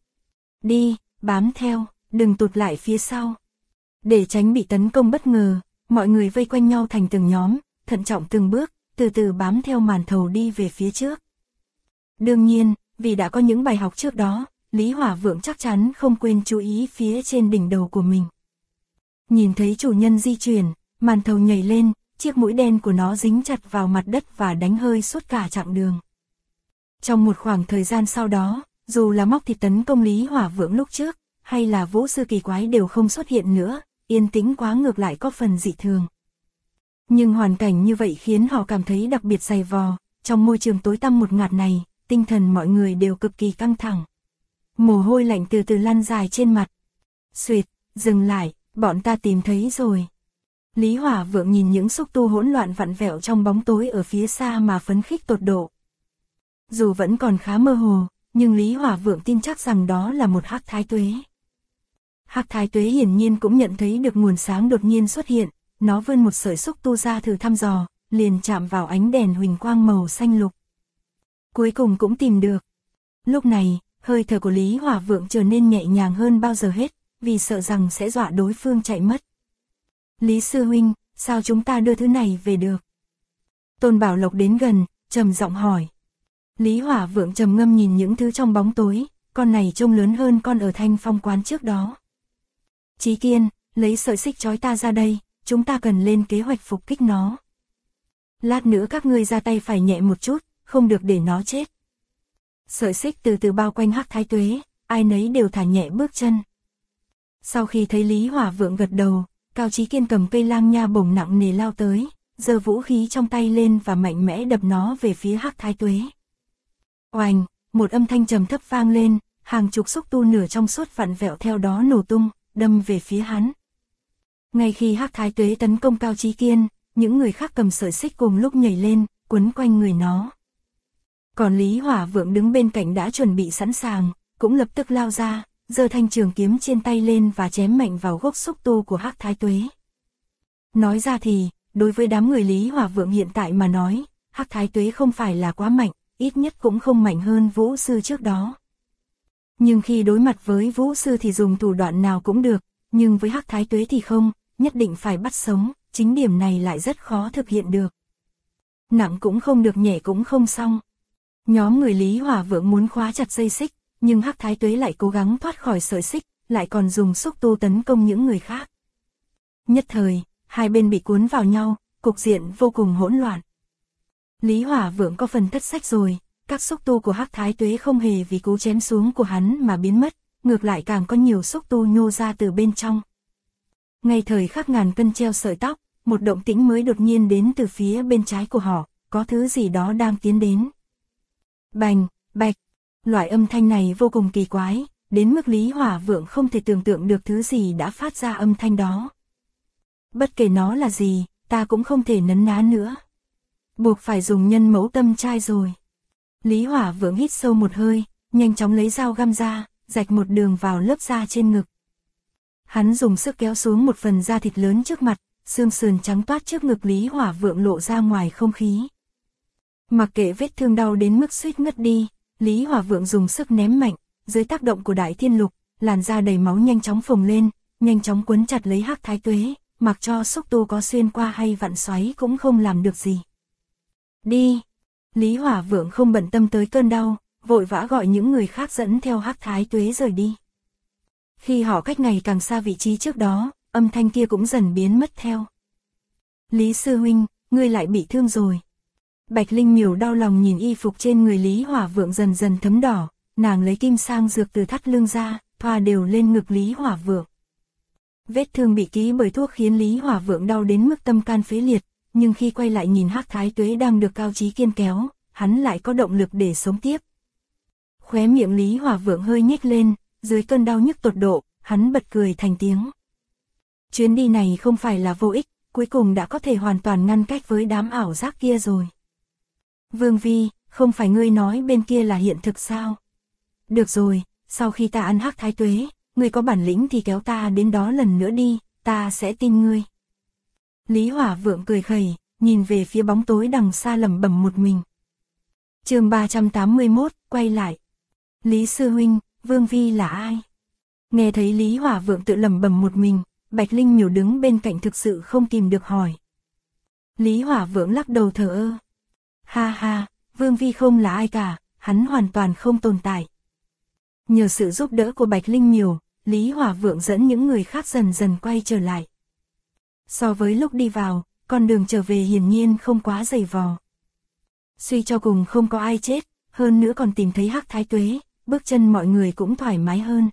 Đi, bám theo, đừng tụt lại phía sau. Để tránh bị tấn công bất ngờ, mọi người vây quanh nhau thành từng nhóm, thận trọng từng bước, từ từ bám theo màn thầu đi về phía trước. Đương nhiên, vì đã có những bài học trước đó, Lý Hỏa Vượng chắc chắn không quên chú ý phía trên đỉnh đầu của mình. Nhìn thấy chủ nhân di chuyển, màn thầu nhảy lên, chiếc mũi đen của nó dính chặt vào mặt đất và đánh hơi suốt cả chặng đường. Trong một khoảng thời gian sau đó, dù là móc thịt tấn công Lý Hỏa Vượng lúc trước, hay là vũ sư kỳ quái đều không xuất hiện nữa, yên tĩnh quá ngược lại có phần dị thường. Nhưng hoàn cảnh như vậy khiến họ cảm thấy đặc biệt dày vò, trong môi trường tối tăm một ngạt này, tinh thần mọi người đều cực kỳ căng thẳng. Mồ hôi lạnh từ từ lăn dài trên mặt. Xuyệt, dừng lại, bọn ta tìm thấy rồi. Lý Hỏa Vượng nhìn những xúc tu hỗn loạn vặn vẹo trong bóng tối ở phía xa mà phấn khích tột độ. Dù vẫn còn khá mơ hồ, nhưng Lý Hỏa Vượng tin chắc rằng đó là một hắc thái tuế. Hắc thái tuế hiển nhiên cũng nhận thấy được nguồn sáng đột nhiên xuất hiện, nó vươn một sợi xúc tu ra thử thăm dò, liền chạm vào ánh đèn huỳnh quang màu xanh lục. Cuối cùng cũng tìm được. Lúc này, hơi thở của Lý Hỏa Vượng trở nên nhẹ nhàng hơn bao giờ hết, vì sợ rằng sẽ dọa đối phương chạy mất. Lý sư huynh, sao chúng ta đưa thứ này về được? Tôn Bảo Lộc đến gần, trầm giọng hỏi. Lý Hỏa Vượng trầm ngâm nhìn những thứ trong bóng tối, con này trông lớn hơn con ở Thanh Phong quán trước đó. Chí Kiên, lấy sợi xích trói ta ra đây, chúng ta cần lên kế hoạch phục kích nó. Lát nữa các ngươi ra tay phải nhẹ một chút, không được để nó chết. Sợi xích từ từ bao quanh hắc thái tuế, ai nấy đều thả nhẹ bước chân. Sau khi thấy Lý Hỏa Vượng gật đầu, Cao Chí Kiên cầm cây lang nha bổng nặng nề lao tới, giơ vũ khí trong tay lên và mạnh mẽ đập nó về phía hắc thái tuế. Oành, một âm thanh trầm thấp vang lên, hàng chục xúc tu nửa trong suốt vặn vẹo theo đó nổ tung, đâm về phía hắn. Ngay khi hắc thái tuế tấn công Cao Chí Kiên, những người khác cầm sợi xích cùng lúc nhảy lên, quấn quanh người nó. Còn Lý Hỏa Vượng đứng bên cạnh đã chuẩn bị sẵn sàng, cũng lập tức lao ra, giơ thanh trường kiếm trên tay lên và chém mạnh vào gốc xúc tu của hắc thái tuế. Nói ra thì, đối với đám người Lý Hỏa Vượng hiện tại mà nói, hắc thái tuế không phải là quá mạnh, ít nhất cũng không mạnh hơn vũ sư trước đó. Nhưng khi đối mặt với vũ sư thì dùng thủ đoạn nào cũng được, nhưng với hắc thái tuế thì không, nhất định phải bắt sống, chính điểm này lại rất khó thực hiện được. Nặng cũng không được, nhẹ cũng không xong. Nhóm người Lý Hỏa Vượng muốn khóa chặt dây xích, nhưng hắc thái tuế lại cố gắng thoát khỏi sợi xích, lại còn dùng xúc tu tấn công những người khác. Nhất thời, hai bên bị cuốn vào nhau, cục diện vô cùng hỗn loạn. Lý Hỏa Vượng có phần thất sách rồi, các xúc tu của hắc thái tuế không hề vì cú chém xuống của hắn mà biến mất, ngược lại càng có nhiều xúc tu nhô ra từ bên trong. Ngay thời khắc ngàn cân treo sợi tóc, một động tĩnh mới đột nhiên đến từ phía bên trái của họ, có thứ gì đó đang tiến đến. Bành, bạch, loại âm thanh này vô cùng kỳ quái, đến mức Lý Hỏa Vượng không thể tưởng tượng được thứ gì đã phát ra âm thanh đó. Bất kể nó là gì, ta cũng không thể nấn ná nữa. Buộc phải dùng nhân mẫu tâm trai rồi. Lý Hỏa Vượng hít sâu một hơi, nhanh chóng lấy dao găm ra, rạch một đường vào lớp da trên ngực. Hắn dùng sức kéo xuống một phần da thịt lớn trước mặt, xương sườn trắng toát trước ngực Lý Hỏa Vượng lộ ra ngoài không khí. Mặc kệ vết thương đau đến mức suýt ngất đi, Lý Hỏa Vượng dùng sức ném mạnh, dưới tác động của Đại Thiên Lục, làn da đầy máu nhanh chóng phồng lên, nhanh chóng quấn chặt lấy hắc thái tuế, mặc cho xúc tu có xuyên qua hay vặn xoáy cũng không làm được gì. Đi! Lý Hỏa Vượng không bận tâm tới cơn đau, vội vã gọi những người khác dẫn theo hắc thái tuế rời đi. Khi họ cách ngày càng xa vị trí trước đó, âm thanh kia cũng dần biến mất theo. Lý sư huynh, ngươi lại bị thương rồi. Bạch Linh Miểu đau lòng nhìn y phục trên người Lý Hỏa Vượng dần dần thấm đỏ, nàng lấy kim sang dược từ thắt lưng ra, thoa đều lên ngực Lý Hỏa Vượng. Vết thương bị ký bởi thuốc khiến Lý Hỏa Vượng đau đến mức tâm can phế liệt, nhưng khi quay lại nhìn hắc thái tuế đang được Cao Chí Kiên kéo, hắn lại có động lực để sống tiếp. Khóe miệng Lý Hỏa Vượng hơi nhếch lên, dưới cơn đau nhức tột độ, hắn bật cười thành tiếng. Chuyến đi này không phải là vô ích, cuối cùng đã có thể hoàn toàn ngăn cách với đám ảo giác kia rồi. Vương Vi, không phải ngươi nói bên kia là hiện thực sao? Được rồi, sau khi ta ăn hắc thái tuế, ngươi có bản lĩnh thì kéo ta đến đó lần nữa đi, ta sẽ tin ngươi. Lý Hỏa Vượng cười khẩy, nhìn về phía bóng tối đằng xa lẩm bẩm một mình. Chương 381, quay lại. Lý sư huynh, Vương Vi là ai? Nghe thấy Lý Hỏa Vượng tự lẩm bẩm một mình, Bạch Linh Miểu đứng bên cạnh thực sự không kìm được hỏi. Lý Hỏa Vượng lắc đầu thờ ơ, Ha ha, Vương Vi không là ai cả, hắn hoàn toàn không tồn tại. Nhờ sự giúp đỡ của Bạch Linh Miểu, Lý Hỏa Vượng dẫn những người khác dần dần quay trở lại. So với lúc đi vào, con đường trở về hiển nhiên không quá dày vò. Suy cho cùng không có ai chết, hơn nữa còn tìm thấy Hắc Thái Tuế, bước chân mọi người cũng thoải mái hơn.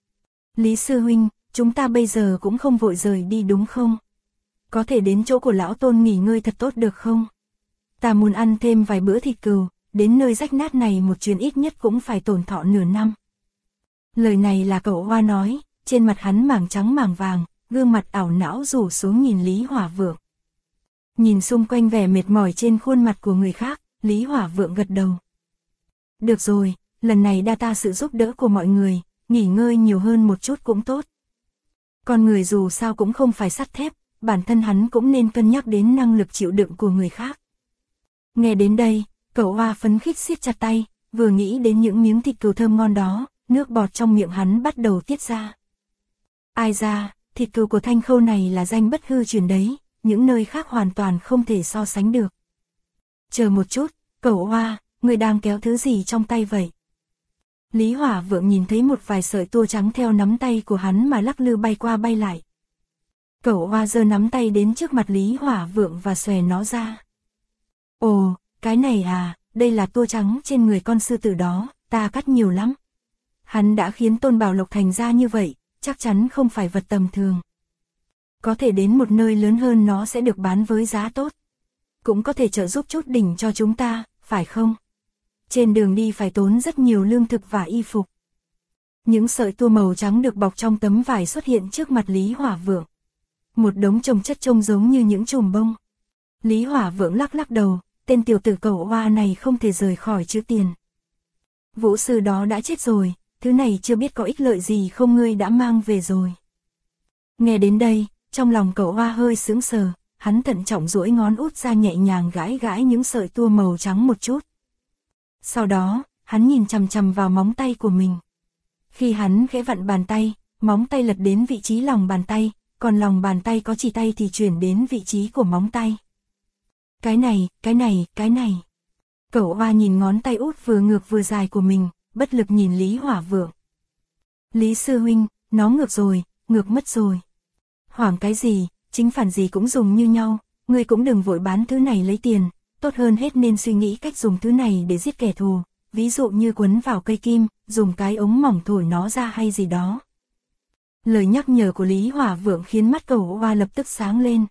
Lý sư huynh, chúng ta bây giờ cũng không vội rời đi đúng không? Có thể đến chỗ của lão Tôn nghỉ ngơi thật tốt được không? Ta muốn ăn thêm vài bữa thịt cừu, đến nơi rách nát này một chuyến ít nhất cũng phải tổn thọ nửa năm. Lời này là Cẩu Hoa nói, trên mặt hắn mảng trắng mảng vàng, gương mặt ảo não rủ xuống nhìn Lý Hỏa Vượng. Nhìn xung quanh vẻ mệt mỏi trên khuôn mặt của người khác, Lý Hỏa Vượng gật đầu. Được rồi, lần này đa tạ sự giúp đỡ của mọi người, nghỉ ngơi nhiều hơn một chút cũng tốt. Con người dù sao cũng không phải sắt thép, bản thân hắn cũng nên cân nhắc đến năng lực chịu đựng của người khác. Nghe đến đây, Cẩu Hoa phấn khích siết chặt tay, vừa nghĩ đến những miếng thịt cừu thơm ngon đó, nước bọt trong miệng hắn bắt đầu tiết ra. Ai ra, thịt cừu của Thanh Khâu này là danh bất hư truyền đấy, những nơi khác hoàn toàn không thể so sánh được. Chờ một chút, Cẩu Hoa, người đang kéo thứ gì trong tay vậy? Lý Hỏa Vượng nhìn thấy một vài sợi tua trắng theo nắm tay của hắn mà lắc lư bay qua bay lại. Cẩu Hoa giơ nắm tay đến trước mặt Lý Hỏa Vượng và xòe nó ra. Ồ, cái này à, đây là tua trắng trên người con sư tử đó, ta cắt nhiều lắm. Hắn đã khiến Tôn Bảo Lộc thành ra như vậy, chắc chắn không phải vật tầm thường. Có thể đến một nơi lớn hơn nó sẽ được bán với giá tốt. Cũng có thể trợ giúp chút đỉnh cho chúng ta, phải không? Trên đường đi phải tốn rất nhiều lương thực và y phục. Những sợi tua màu trắng được bọc trong tấm vải xuất hiện trước mặt Lý Hỏa Vượng. Một đống chồng chất trông giống như những chùm bông. Lý Hỏa Vượng lắc lắc đầu, tên tiểu tử Cẩu Hoa này không thể rời khỏi chữ tiền. Vũ sư đó đã chết rồi, thứ này chưa biết có ích lợi gì không, ngươi đã mang về rồi. Nghe đến đây, trong lòng Cẩu Hoa hơi sững sờ, hắn thận trọng duỗi ngón út ra nhẹ nhàng gãi gãi những sợi tua màu trắng một chút. Sau đó, hắn nhìn chằm chằm vào móng tay của mình. Khi hắn khẽ vặn bàn tay, móng tay lật đến vị trí lòng bàn tay, còn lòng bàn tay có chỉ tay thì chuyển đến vị trí của móng tay. Cái này. Cẩu Hoa nhìn ngón tay út vừa ngược vừa dài của mình, bất lực nhìn Lý Hỏa Vượng. Lý sư huynh, nó ngược rồi, ngược mất rồi. Hoảng cái gì, chính phản gì cũng dùng như nhau, ngươi cũng đừng vội bán thứ này lấy tiền, tốt hơn hết nên suy nghĩ cách dùng thứ này để giết kẻ thù, ví dụ như quấn vào cây kim, dùng cái ống mỏng thổi nó ra hay gì đó. Lời nhắc nhở của Lý Hỏa Vượng khiến mắt Cẩu Hoa lập tức sáng lên.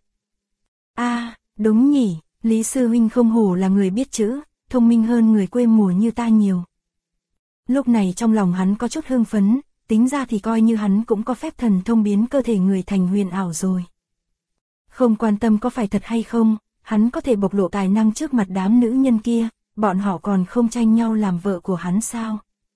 Đúng nhỉ, Lý sư huynh không hổ là người biết chữ, thông minh hơn người quê mùa như ta nhiều. Lúc này trong lòng hắn có chút hưng phấn, tính ra thì coi như hắn cũng có phép thần thông biến cơ thể người thành huyền ảo rồi. Không quan tâm có phải thật hay không, hắn có thể bộc lộ tài năng trước mặt đám nữ nhân kia, bọn họ còn không tranh nhau làm vợ của hắn sao?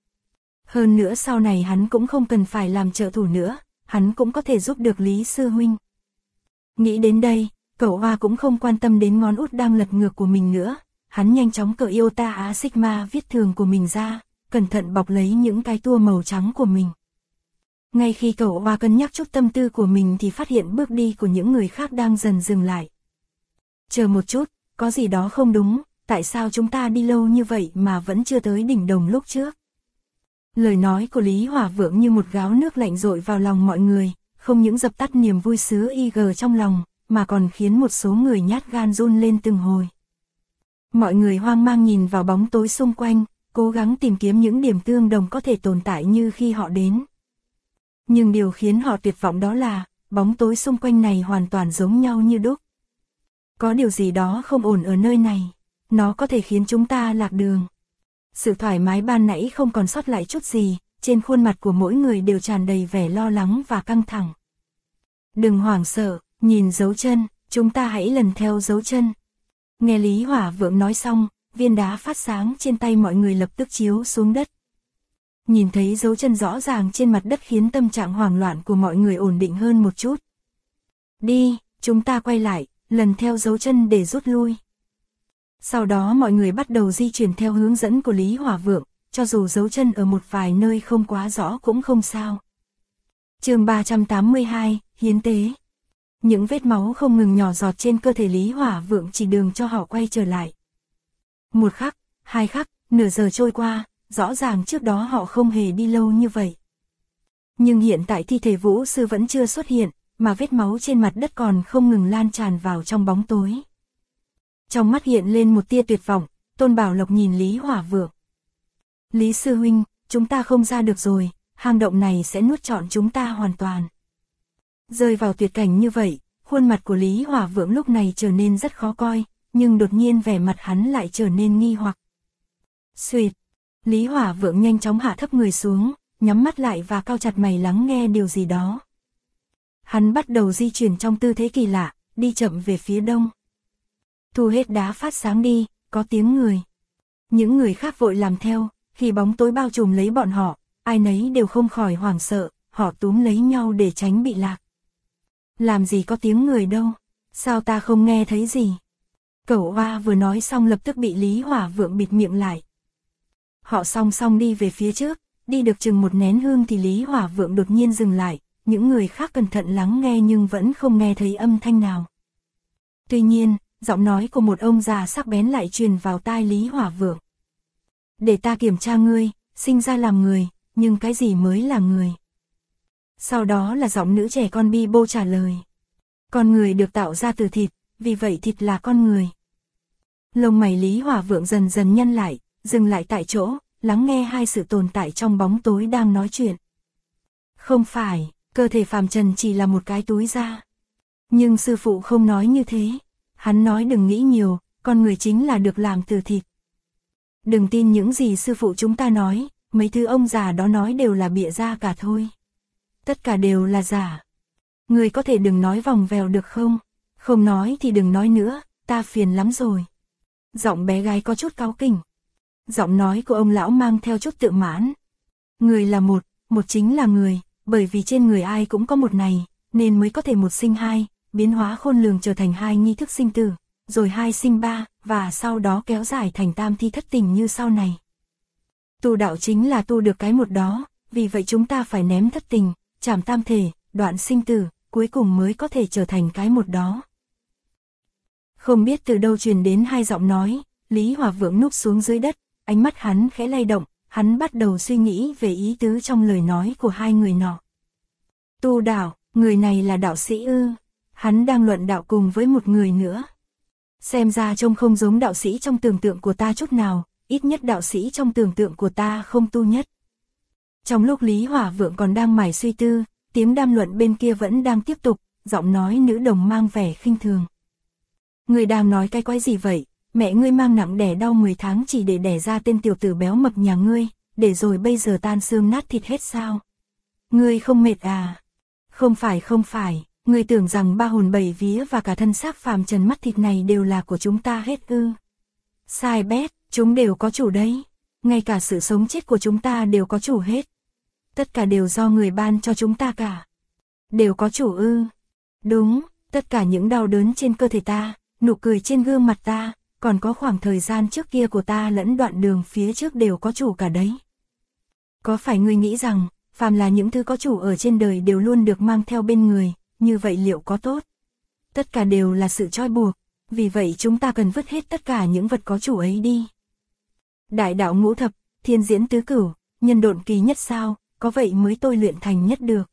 Hơn nữa sau này hắn cũng không cần phải làm trợ thủ nữa, hắn cũng có thể giúp được Lý sư huynh. Nghĩ đến đây, Cẩu Hoa cũng không quan tâm đến ngón út đang lật ngược của mình nữa, hắn nhanh chóng cởi Iota Á Sigma viết thường của mình ra, cẩn thận bọc lấy những cái tua màu trắng của mình. Ngay khi Cẩu Hoa cân nhắc chút tâm tư của mình thì phát hiện bước đi của những người khác đang dần dừng lại. Chờ một chút, có gì đó không đúng, tại sao chúng ta đi lâu như vậy mà vẫn chưa tới đỉnh đồng lúc trước? Lời nói của Lý Hỏa Vượng như một gáo nước lạnh dội vào lòng mọi người, không những dập tắt niềm vui sướng IG trong lòng, mà còn khiến một số người nhát gan run lên từng hồi. Mọi người hoang mang nhìn vào bóng tối xung quanh, cố gắng tìm kiếm những điểm tương đồng có thể tồn tại như khi họ đến. Nhưng điều khiến họ tuyệt vọng đó là, bóng tối xung quanh này hoàn toàn giống nhau như đúc. Có điều gì đó không ổn ở nơi này, nó có thể khiến chúng ta lạc đường. Sự thoải mái ban nãy không còn sót lại chút gì, trên khuôn mặt của mỗi người đều tràn đầy vẻ lo lắng và căng thẳng. Đừng hoảng sợ, nhìn dấu chân, chúng ta hãy lần theo dấu chân. Nghe Lý Hỏa Vượng nói xong, viên đá phát sáng trên tay mọi người lập tức chiếu xuống đất. Nhìn thấy dấu chân rõ ràng trên mặt đất khiến tâm trạng hoảng loạn của mọi người ổn định hơn một chút. Đi, chúng ta quay lại, lần theo dấu chân để rút lui. Sau đó mọi người bắt đầu di chuyển theo hướng dẫn của Lý Hỏa Vượng, cho dù dấu chân ở một vài nơi không quá rõ cũng không sao. Chương 382, hiến tế. Những vết máu không ngừng nhỏ giọt trên cơ thể Lý Hỏa Vượng chỉ đường cho họ quay trở lại. 1 khắc, 2 khắc, nửa giờ trôi qua, rõ ràng trước đó họ không hề đi lâu như vậy. Nhưng hiện tại thi thể Vũ sư vẫn chưa xuất hiện, mà vết máu trên mặt đất còn không ngừng lan tràn vào trong bóng tối. Trong mắt hiện lên một tia tuyệt vọng, Tôn Bảo Lộc nhìn Lý Hỏa Vượng. Lý sư huynh, chúng ta không ra được rồi, hang động này sẽ nuốt trọn chúng ta hoàn toàn. Rơi vào tuyệt cảnh như vậy, khuôn mặt của Lý Hỏa Vượng lúc này trở nên rất khó coi, nhưng đột nhiên vẻ mặt hắn lại trở nên nghi hoặc. Xuỵt, Lý Hỏa Vượng nhanh chóng hạ thấp người xuống, nhắm mắt lại và cau chặt mày lắng nghe điều gì đó. Hắn bắt đầu di chuyển trong tư thế kỳ lạ, đi chậm về phía đông. Thu hết đá phát sáng đi, có tiếng người. Những người khác vội làm theo, khi bóng tối bao trùm lấy bọn họ, ai nấy đều không khỏi hoảng sợ, họ túm lấy nhau để tránh bị lạc. Làm gì có tiếng người đâu, sao ta không nghe thấy gì? Cẩu Oa vừa nói xong lập tức bị Lý Hỏa Vượng bịt miệng lại. Họ song song đi về phía trước, đi được chừng một nén hương thì Lý Hỏa Vượng đột nhiên dừng lại, những người khác cẩn thận lắng nghe nhưng vẫn không nghe thấy âm thanh nào. Tuy nhiên, giọng nói của một ông già sắc bén lại truyền vào tai Lý Hỏa Vượng. Để ta kiểm tra ngươi, sinh ra làm người, nhưng cái gì mới là người? Sau đó là giọng nữ trẻ con bi bô trả lời. Con người được tạo ra từ thịt, vì vậy thịt là con người. Lông mày Lý Hỏa Vượng dần dần nhăn lại, dừng lại tại chỗ, lắng nghe hai sự tồn tại trong bóng tối đang nói chuyện. Không phải, cơ thể phàm trần chỉ là một cái túi da. Nhưng sư phụ không nói như thế. Hắn nói đừng nghĩ nhiều, con người chính là được làm từ thịt. Đừng tin những gì sư phụ chúng ta nói, mấy thứ ông già đó nói đều là bịa ra cả thôi. Tất cả đều là giả. Người có thể đừng nói vòng vèo được không? Không nói thì đừng nói nữa, ta phiền lắm rồi. Giọng bé gái có chút cáu kỉnh. Giọng nói của ông lão mang theo chút tự mãn. Người là một chính là người, bởi vì trên người ai cũng có một này, nên mới có thể một sinh hai, biến hóa khôn lường trở thành hai nghi thức sinh tử, rồi hai sinh ba, và sau đó kéo dài thành tam thi thất tình như sau này. Tu đạo chính là tu được cái một đó, vì vậy chúng ta phải ném thất tình, chảm tam thể, đoạn sinh tử, cuối cùng mới có thể trở thành cái một đó. Không biết từ đâu truyền đến hai giọng nói, Lý Hỏa Vượng núp xuống dưới đất, ánh mắt hắn khẽ lay động, hắn bắt đầu suy nghĩ về ý tứ trong lời nói của hai người nọ. Tu đạo, người này là đạo sĩ ư? Hắn đang luận đạo cùng với một người nữa. Xem ra trông không giống đạo sĩ trong tưởng tượng của ta chút nào, ít nhất đạo sĩ trong tưởng tượng của ta không tu nhất. Trong lúc Lý Hỏa Vượng còn đang mải suy tư, tiếng đàm luận bên kia vẫn đang tiếp tục, giọng nói nữ đồng mang vẻ khinh thường. Người đang nói cái quái gì vậy? Mẹ ngươi mang nặng đẻ đau 10 tháng chỉ để đẻ ra tên tiểu tử béo mập nhà ngươi, để rồi bây giờ tan xương nát thịt hết sao? Ngươi không mệt à? Không phải, ngươi tưởng rằng ba hồn bảy vía và cả thân xác phàm trần mắt thịt này đều là của chúng ta hết ư? Sai bét, chúng đều có chủ đấy. Ngay cả sự sống chết của chúng ta đều có chủ hết. Tất cả đều do người ban cho chúng ta cả. Đều có chủ ư? Đúng, tất cả những đau đớn trên cơ thể ta, nụ cười trên gương mặt ta, còn có khoảng thời gian trước kia của ta lẫn đoạn đường phía trước đều có chủ cả đấy. Có phải ngươi nghĩ rằng, phàm là những thứ có chủ ở trên đời đều luôn được mang theo bên người, như vậy liệu có tốt? Tất cả đều là sự trói buộc, vì vậy chúng ta cần vứt hết tất cả những vật có chủ ấy đi. Đại đạo ngũ thập, thiên diễn tứ cửu, nhân độn kỳ nhất sao, có vậy mới tôi luyện thành nhất được.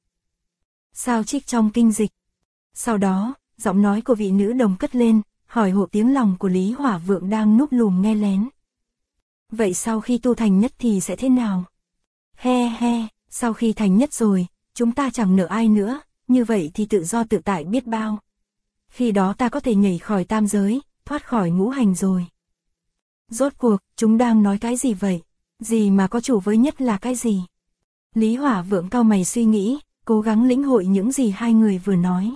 Sao trích trong kinh dịch. Sau đó, giọng nói của vị nữ đồng cất lên, hỏi hộ tiếng lòng của Lý Hỏa Vượng đang núp lùm nghe lén. Vậy sau khi tu thành nhất thì sẽ thế nào? He he, sau khi thành nhất rồi, chúng ta chẳng nợ ai nữa, như vậy thì tự do tự tại biết bao. Khi đó ta có thể nhảy khỏi tam giới, thoát khỏi ngũ hành rồi. Rốt cuộc, chúng đang nói cái gì vậy? Gì mà có chủ với nhất là cái gì? Lý Hỏa Vượng cau mày suy nghĩ, cố gắng lĩnh hội những gì hai người vừa nói.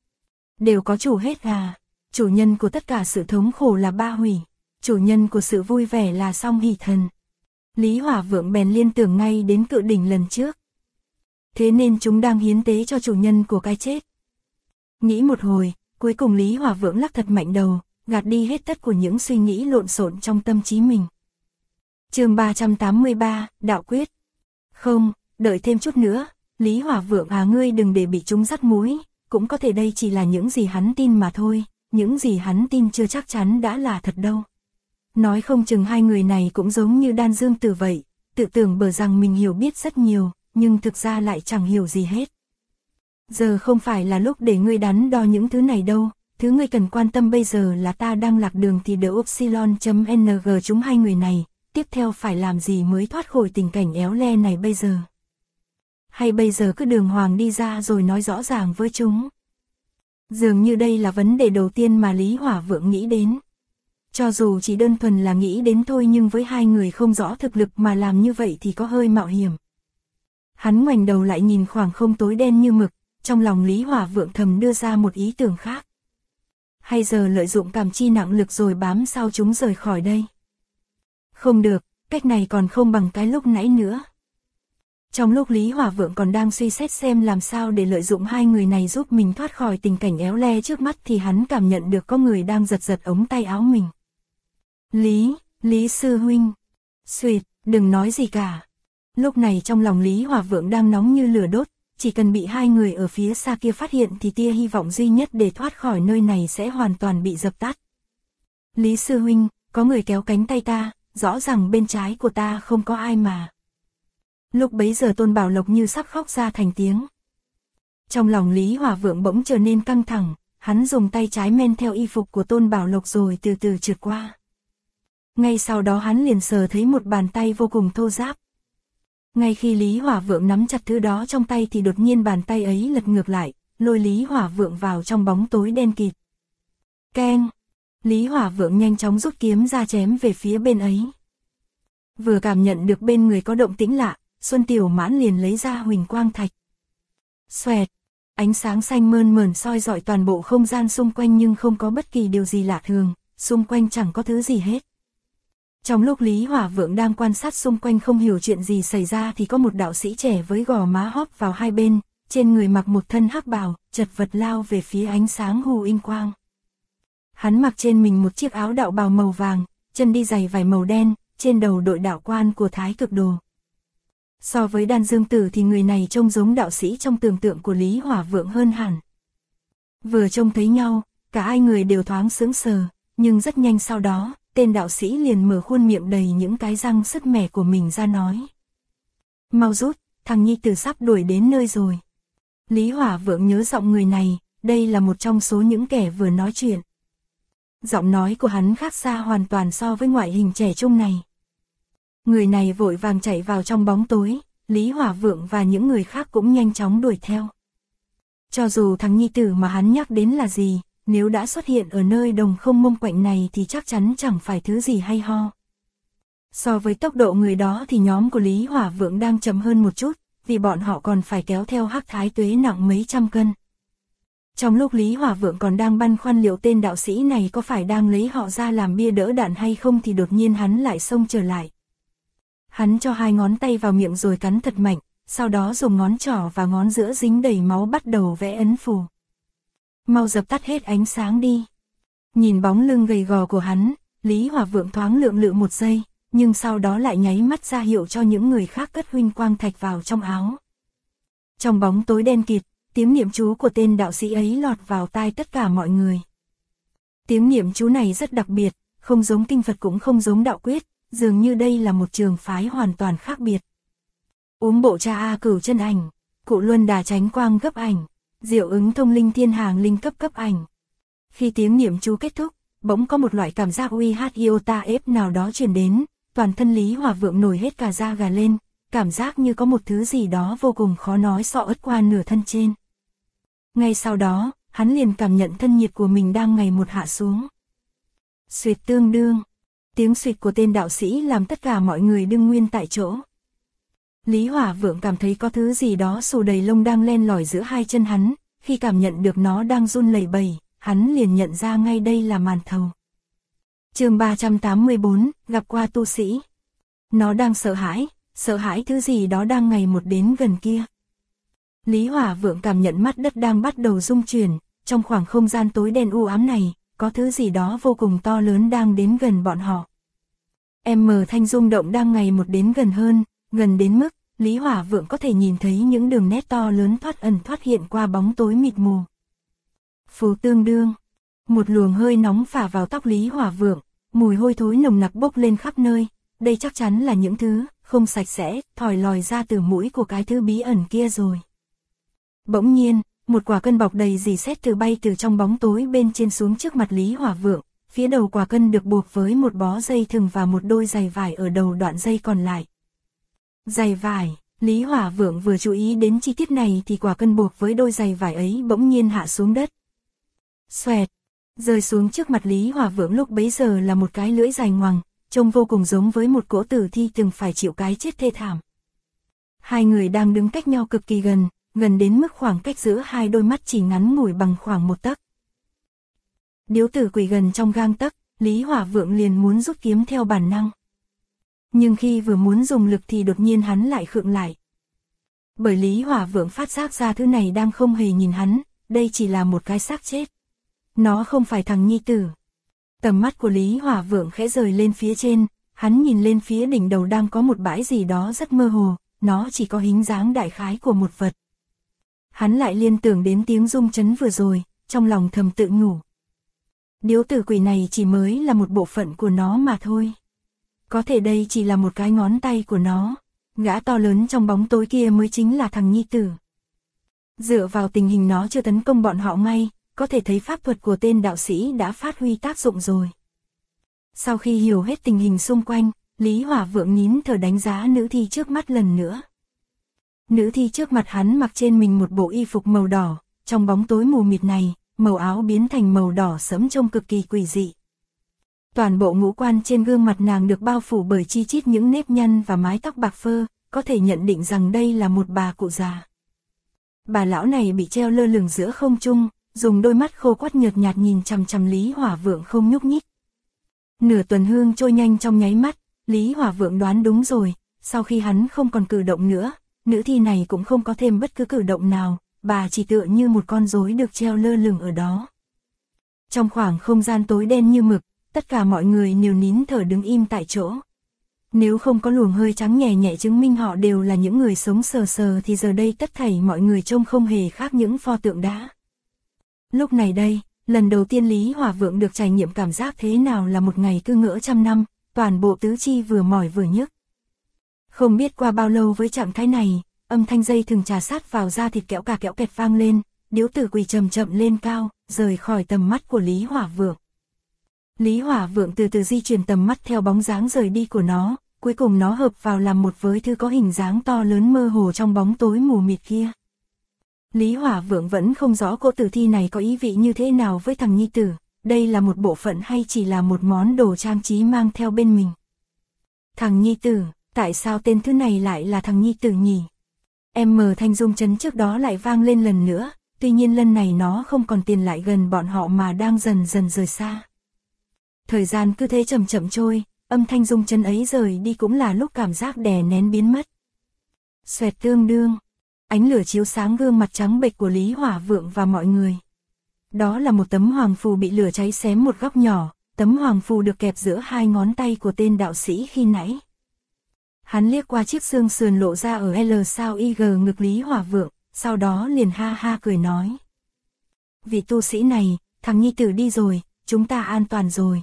Đều có chủ hết à? Chủ nhân của tất cả sự thống khổ là Ba Hủy, chủ nhân của sự vui vẻ là Song Hỷ Thần. Lý Hỏa Vượng bèn liên tưởng ngay đến cự đỉnh lần trước. Thế nên chúng đang hiến tế cho chủ nhân của cái chết. Nghĩ một hồi, cuối cùng Lý Hỏa Vượng lắc thật mạnh đầu, gạt đi hết tất của những suy nghĩ lộn xộn trong tâm trí mình. Chương 383, Đạo Quyết. Không, đợi thêm chút nữa, Lý Hỏa Vượng à, ngươi đừng để bị chúng dắt mũi, cũng có thể đây chỉ là những gì hắn tin mà thôi, những gì hắn tin chưa chắc chắn đã là thật đâu. Nói không chừng hai người này cũng giống như Đan Dương Tử vậy, tự tưởng bở rằng mình hiểu biết rất nhiều, nhưng thực ra lại chẳng hiểu gì hết. Giờ không phải là lúc để ngươi đắn đo những thứ này đâu, thứ ngươi cần quan tâm bây giờ là ta đang lạc đường thì đỡ Upsilon.ng chúng hai người này, tiếp theo phải làm gì mới thoát khỏi tình cảnh éo le này bây giờ? Hay bây giờ cứ đường hoàng đi ra rồi nói rõ ràng với chúng? Dường như đây là vấn đề đầu tiên mà Lý Hỏa Vượng nghĩ đến. Cho dù chỉ đơn thuần là nghĩ đến thôi nhưng với hai người không rõ thực lực mà làm như vậy thì có hơi mạo hiểm. Hắn ngoảnh đầu lại nhìn khoảng không tối đen như mực, trong lòng Lý Hỏa Vượng thầm đưa ra một ý tưởng khác. Hay giờ lợi dụng cảm chi nặng lực rồi bám sau chúng rời khỏi đây? Không được, cách này còn không bằng cái lúc nãy nữa. Trong lúc Lý Hỏa Vượng còn đang suy xét xem làm sao để lợi dụng hai người này giúp mình thoát khỏi tình cảnh éo le trước mắt thì hắn cảm nhận được có người đang giật giật ống tay áo mình. Lý sư huynh. Xuyệt, đừng nói gì cả. Lúc này trong lòng Lý Hỏa Vượng đang nóng như lửa đốt, chỉ cần bị hai người ở phía xa kia phát hiện thì tia hy vọng duy nhất để thoát khỏi nơi này sẽ hoàn toàn bị dập tắt. Lý sư huynh, có người kéo cánh tay ta, rõ ràng bên trái của ta không có ai mà. Lúc bấy giờ Tôn Bảo Lộc như sắp khóc ra thành tiếng. Trong lòng Lý Hỏa Vượng bỗng trở nên căng thẳng, hắn dùng tay trái men theo y phục của Tôn Bảo Lộc rồi từ từ trượt qua. Ngay sau đó hắn liền sờ thấy một bàn tay vô cùng thô ráp. Ngay khi Lý Hỏa Vượng nắm chặt thứ đó trong tay thì đột nhiên bàn tay ấy lật ngược lại, lôi Lý Hỏa Vượng vào trong bóng tối đen kịt. Keng! Lý Hỏa Vượng nhanh chóng rút kiếm ra chém về phía bên ấy. Vừa cảm nhận được bên người có động tĩnh lạ, Xuân Tiểu Mãn liền lấy ra huỳnh quang thạch. Xoẹt! Ánh sáng xanh mơn mởn soi rọi toàn bộ không gian xung quanh nhưng không có bất kỳ điều gì lạ thường, xung quanh chẳng có thứ gì hết. Trong lúc Lý Hỏa Vượng đang quan sát xung quanh không hiểu chuyện gì xảy ra thì có một đạo sĩ trẻ với gò má hóp vào hai bên, trên người mặc một thân hắc bào, chật vật lao về phía ánh sáng hù inh quang. Hắn mặc trên mình một chiếc áo đạo bào màu vàng, chân đi giày vải màu đen, trên đầu đội đạo quan của Thái Cực Đồ. So với Đan Dương Tử thì người này trông giống đạo sĩ trong tưởng tượng của Lý Hỏa Vượng hơn hẳn. Vừa trông thấy nhau, cả hai người đều thoáng sững sờ, nhưng rất nhanh sau đó, tên đạo sĩ liền mở khuôn miệng đầy những cái răng sứt mẻ của mình ra nói. Mau rút, thằng nhi tử sắp đuổi đến nơi rồi. Lý Hỏa Vượng nhớ giọng người này, đây là một trong số những kẻ vừa nói chuyện. Giọng nói của hắn khác xa hoàn toàn so với ngoại hình trẻ trung này. Người này vội vàng chạy vào trong bóng tối, Lý Hỏa Vượng và những người khác cũng nhanh chóng đuổi theo. Cho dù thằng nhi tử mà hắn nhắc đến là gì, nếu đã xuất hiện ở nơi đồng không mông quạnh này thì chắc chắn chẳng phải thứ gì hay ho. So với tốc độ người đó thì nhóm của Lý Hỏa Vượng đang chậm hơn một chút, vì bọn họ còn phải kéo theo Hắc Thái Tuế nặng mấy trăm cân. Trong lúc Lý Hỏa Vượng còn đang băn khoăn liệu tên đạo sĩ này có phải đang lấy họ ra làm bia đỡ đạn hay không thì đột nhiên hắn lại xông trở lại. Hắn cho hai ngón tay vào miệng rồi cắn thật mạnh, sau đó dùng ngón trỏ và ngón giữa dính đầy máu bắt đầu vẽ ấn phù. Mau dập tắt hết ánh sáng đi. Nhìn bóng lưng gầy gò của hắn, Lý Hỏa Vượng thoáng lưỡng lự một giây, nhưng sau đó lại nháy mắt ra hiệu cho những người khác cất huỳnh quang thạch vào trong áo. Trong bóng tối đen kịt, tiếng niệm chú của tên đạo sĩ ấy lọt vào tai tất cả mọi người. Tiếng niệm chú này rất đặc biệt, không giống kinh Phật cũng không giống đạo quyết, dường như đây là một trường phái hoàn toàn khác biệt. Úm bộ cha A Cửu chân ảnh, Cụ Luân Đà Chánh Quang gấp ảnh, Diệu Ứng Thông Linh Thiên Hàng Linh cấp cấp ảnh. Khi tiếng niệm chú kết thúc, bỗng có một loại cảm giác uy hát iota ép nào đó truyền đến, toàn thân Lý Hỏa Vượng nổi hết cả da gà lên, cảm giác như có một thứ gì đó vô cùng khó nói xọ ớt qua nửa thân trên. Ngay sau đó, hắn liền cảm nhận thân nhiệt của mình đang ngày một hạ xuống. Xuyệt tương đương. Tiếng xuyệt của tên đạo sĩ làm tất cả mọi người đứng nguyên tại chỗ. Lý Hỏa Vượng cảm thấy có thứ gì đó xù đầy lông đang len lỏi giữa hai chân hắn, khi cảm nhận được nó đang run lẩy bẩy, hắn liền nhận ra ngay đây là màn thầu. Chương 384, gặp qua tu sĩ. Nó đang sợ hãi thứ gì đó đang ngày một đến gần kia. Lý Hỏa Vượng cảm nhận mặt đất đang bắt đầu rung chuyển, trong khoảng không gian tối đen u ám này, có thứ gì đó vô cùng to lớn đang đến gần bọn họ. Thanh rung động đang ngày một đến gần hơn, gần đến mức Lý Hỏa Vượng có thể nhìn thấy những đường nét to lớn thoát ẩn thoát hiện qua bóng tối mịt mù. Phù tương đương. Một luồng hơi nóng phả vào tóc Lý Hỏa Vượng, mùi hôi thối nồng nặc bốc lên khắp nơi, đây chắc chắn là những thứ không sạch sẽ, thòi lòi ra từ mũi của cái thứ bí ẩn kia rồi. Bỗng nhiên, một quả cân bọc đầy rỉ sét bay từ trong bóng tối bên trên xuống trước mặt Lý Hỏa Vượng, phía đầu quả cân được buộc với một bó dây thừng và một đôi giày vải ở đầu đoạn dây còn lại. Giày vải, Lý Hỏa Vượng vừa chú ý đến chi tiết này thì quả cân buộc với đôi giày vải ấy bỗng nhiên hạ xuống đất. Xoẹt, rơi xuống trước mặt Lý Hỏa Vượng lúc bấy giờ là một cái lưỡi dài ngoằng, trông vô cùng giống với một cỗ tử thi từng phải chịu cái chết thê thảm. Hai người đang đứng cách nhau cực kỳ gần, gần đến mức khoảng cách giữa hai đôi mắt chỉ ngắn ngủi bằng khoảng 1 tấc. Điếu tử quỷ gần trong gang tấc, Lý Hỏa Vượng liền muốn rút kiếm theo bản năng. Nhưng khi vừa muốn dùng lực thì đột nhiên hắn lại khựng lại. Bởi Lý Hỏa Vượng phát giác ra thứ này đang không hề nhìn hắn, đây chỉ là một cái xác chết. Nó không phải thằng nhi tử. Tầm mắt của Lý Hỏa Vượng khẽ rời lên phía trên, hắn nhìn lên phía đỉnh đầu đang có một bãi gì đó rất mơ hồ, nó chỉ có hình dáng đại khái của một vật. Hắn lại liên tưởng đến tiếng rung chấn vừa rồi, trong lòng thầm tự nhủ. Điếu tử quỷ này chỉ mới là một bộ phận của nó mà thôi. Có thể đây chỉ là một cái ngón tay của nó, gã to lớn trong bóng tối kia mới chính là thằng nhi tử. Dựa vào tình hình nó chưa tấn công bọn họ ngay, có thể thấy pháp thuật của tên đạo sĩ đã phát huy tác dụng rồi. Sau khi hiểu hết tình hình xung quanh, Lý Hỏa Vượng nín thở đánh giá nữ thi trước mắt lần nữa. Nữ thi trước mặt hắn mặc trên mình một bộ y phục màu đỏ, trong bóng tối mù mịt này, màu áo biến thành màu đỏ sẫm trông cực kỳ quỷ dị. Toàn bộ ngũ quan trên gương mặt nàng được bao phủ bởi chi chít những nếp nhăn và mái tóc bạc phơ, có thể nhận định rằng đây là một bà cụ già. Bà lão này bị treo lơ lửng giữa không trung, dùng đôi mắt khô quắt nhợt nhạt nhìn chằm chằm Lý Hỏa Vượng không nhúc nhích. Nửa tuần hương trôi nhanh trong nháy mắt, Lý Hỏa Vượng đoán đúng rồi, sau khi hắn không còn cử động nữa, nữ thi này cũng không có thêm bất cứ cử động nào, bà chỉ tựa như một con rối được treo lơ lửng ở đó. Trong khoảng không gian tối đen như mực, tất cả mọi người đều nín thở đứng im tại chỗ. Nếu không có luồng hơi trắng nhẹ nhẹ chứng minh họ đều là những người sống sờ sờ thì giờ đây tất thảy mọi người trông không hề khác những pho tượng đá. Lúc này đây, lần đầu tiên Lý Hỏa Vượng được trải nghiệm cảm giác thế nào là một ngày cứ ngỡ trăm năm, toàn bộ tứ chi vừa mỏi vừa nhức. Không biết qua bao lâu với trạng thái này, âm thanh dây thừng trà sát vào da thịt kéo kẹt vang lên, điếu tử quỳ chậm chậm lên cao, rời khỏi tầm mắt của Lý Hỏa Vượng. Lý Hỏa Vượng từ từ di chuyển tầm mắt theo bóng dáng rời đi của nó, cuối cùng nó hợp vào làm một với thứ có hình dáng to lớn mơ hồ trong bóng tối mù mịt kia. Lý Hỏa Vượng vẫn không rõ cỗ tử thi này có ý vị như thế nào với thằng nhi tử, đây là một bộ phận hay chỉ là một món đồ trang trí mang theo bên mình. Thằng nhi tử, tại sao tên thứ này lại là thằng nhi tử nhỉ? Thanh rung chấn trước đó lại vang lên lần nữa, tuy nhiên lần này nó không còn tiến lại gần bọn họ mà đang dần dần rời xa. Thời gian cứ thế chậm chậm trôi, âm thanh rung chấn ấy rời đi cũng là lúc cảm giác đè nén biến mất. Xoẹt tương đương, ánh lửa chiếu sáng gương mặt trắng bệch của Lý Hỏa Vượng và mọi người. Đó là một tấm hoàng phù bị lửa cháy xém một góc nhỏ, tấm hoàng phù được kẹp giữa hai ngón tay của tên đạo sĩ khi nãy. Hắn liếc qua chiếc xương sườn lộ ra ở L sao IG ngực Lý Hỏa Vượng, sau đó liền ha ha cười nói. Vị tu sĩ này, thằng nhi tử đi rồi, chúng ta an toàn rồi.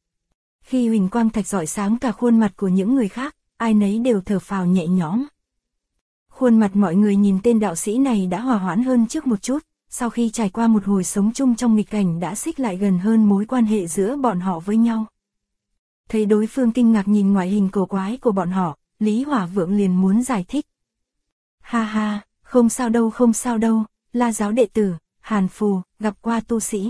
Khi huỳnh quang thạch rọi sáng cả khuôn mặt của những người khác, ai nấy đều thở phào nhẹ nhõm. Khuôn mặt mọi người nhìn tên đạo sĩ này đã hòa hoãn hơn trước một chút, sau khi trải qua một hồi sống chung trong nghịch cảnh đã xích lại gần hơn mối quan hệ giữa bọn họ với nhau. Thấy đối phương kinh ngạc nhìn ngoại hình cổ quái của bọn họ, Lý Hỏa Vượng liền muốn giải thích. Ha ha, không sao đâu, là giáo đệ tử, Hàn Phù, gặp qua tu sĩ.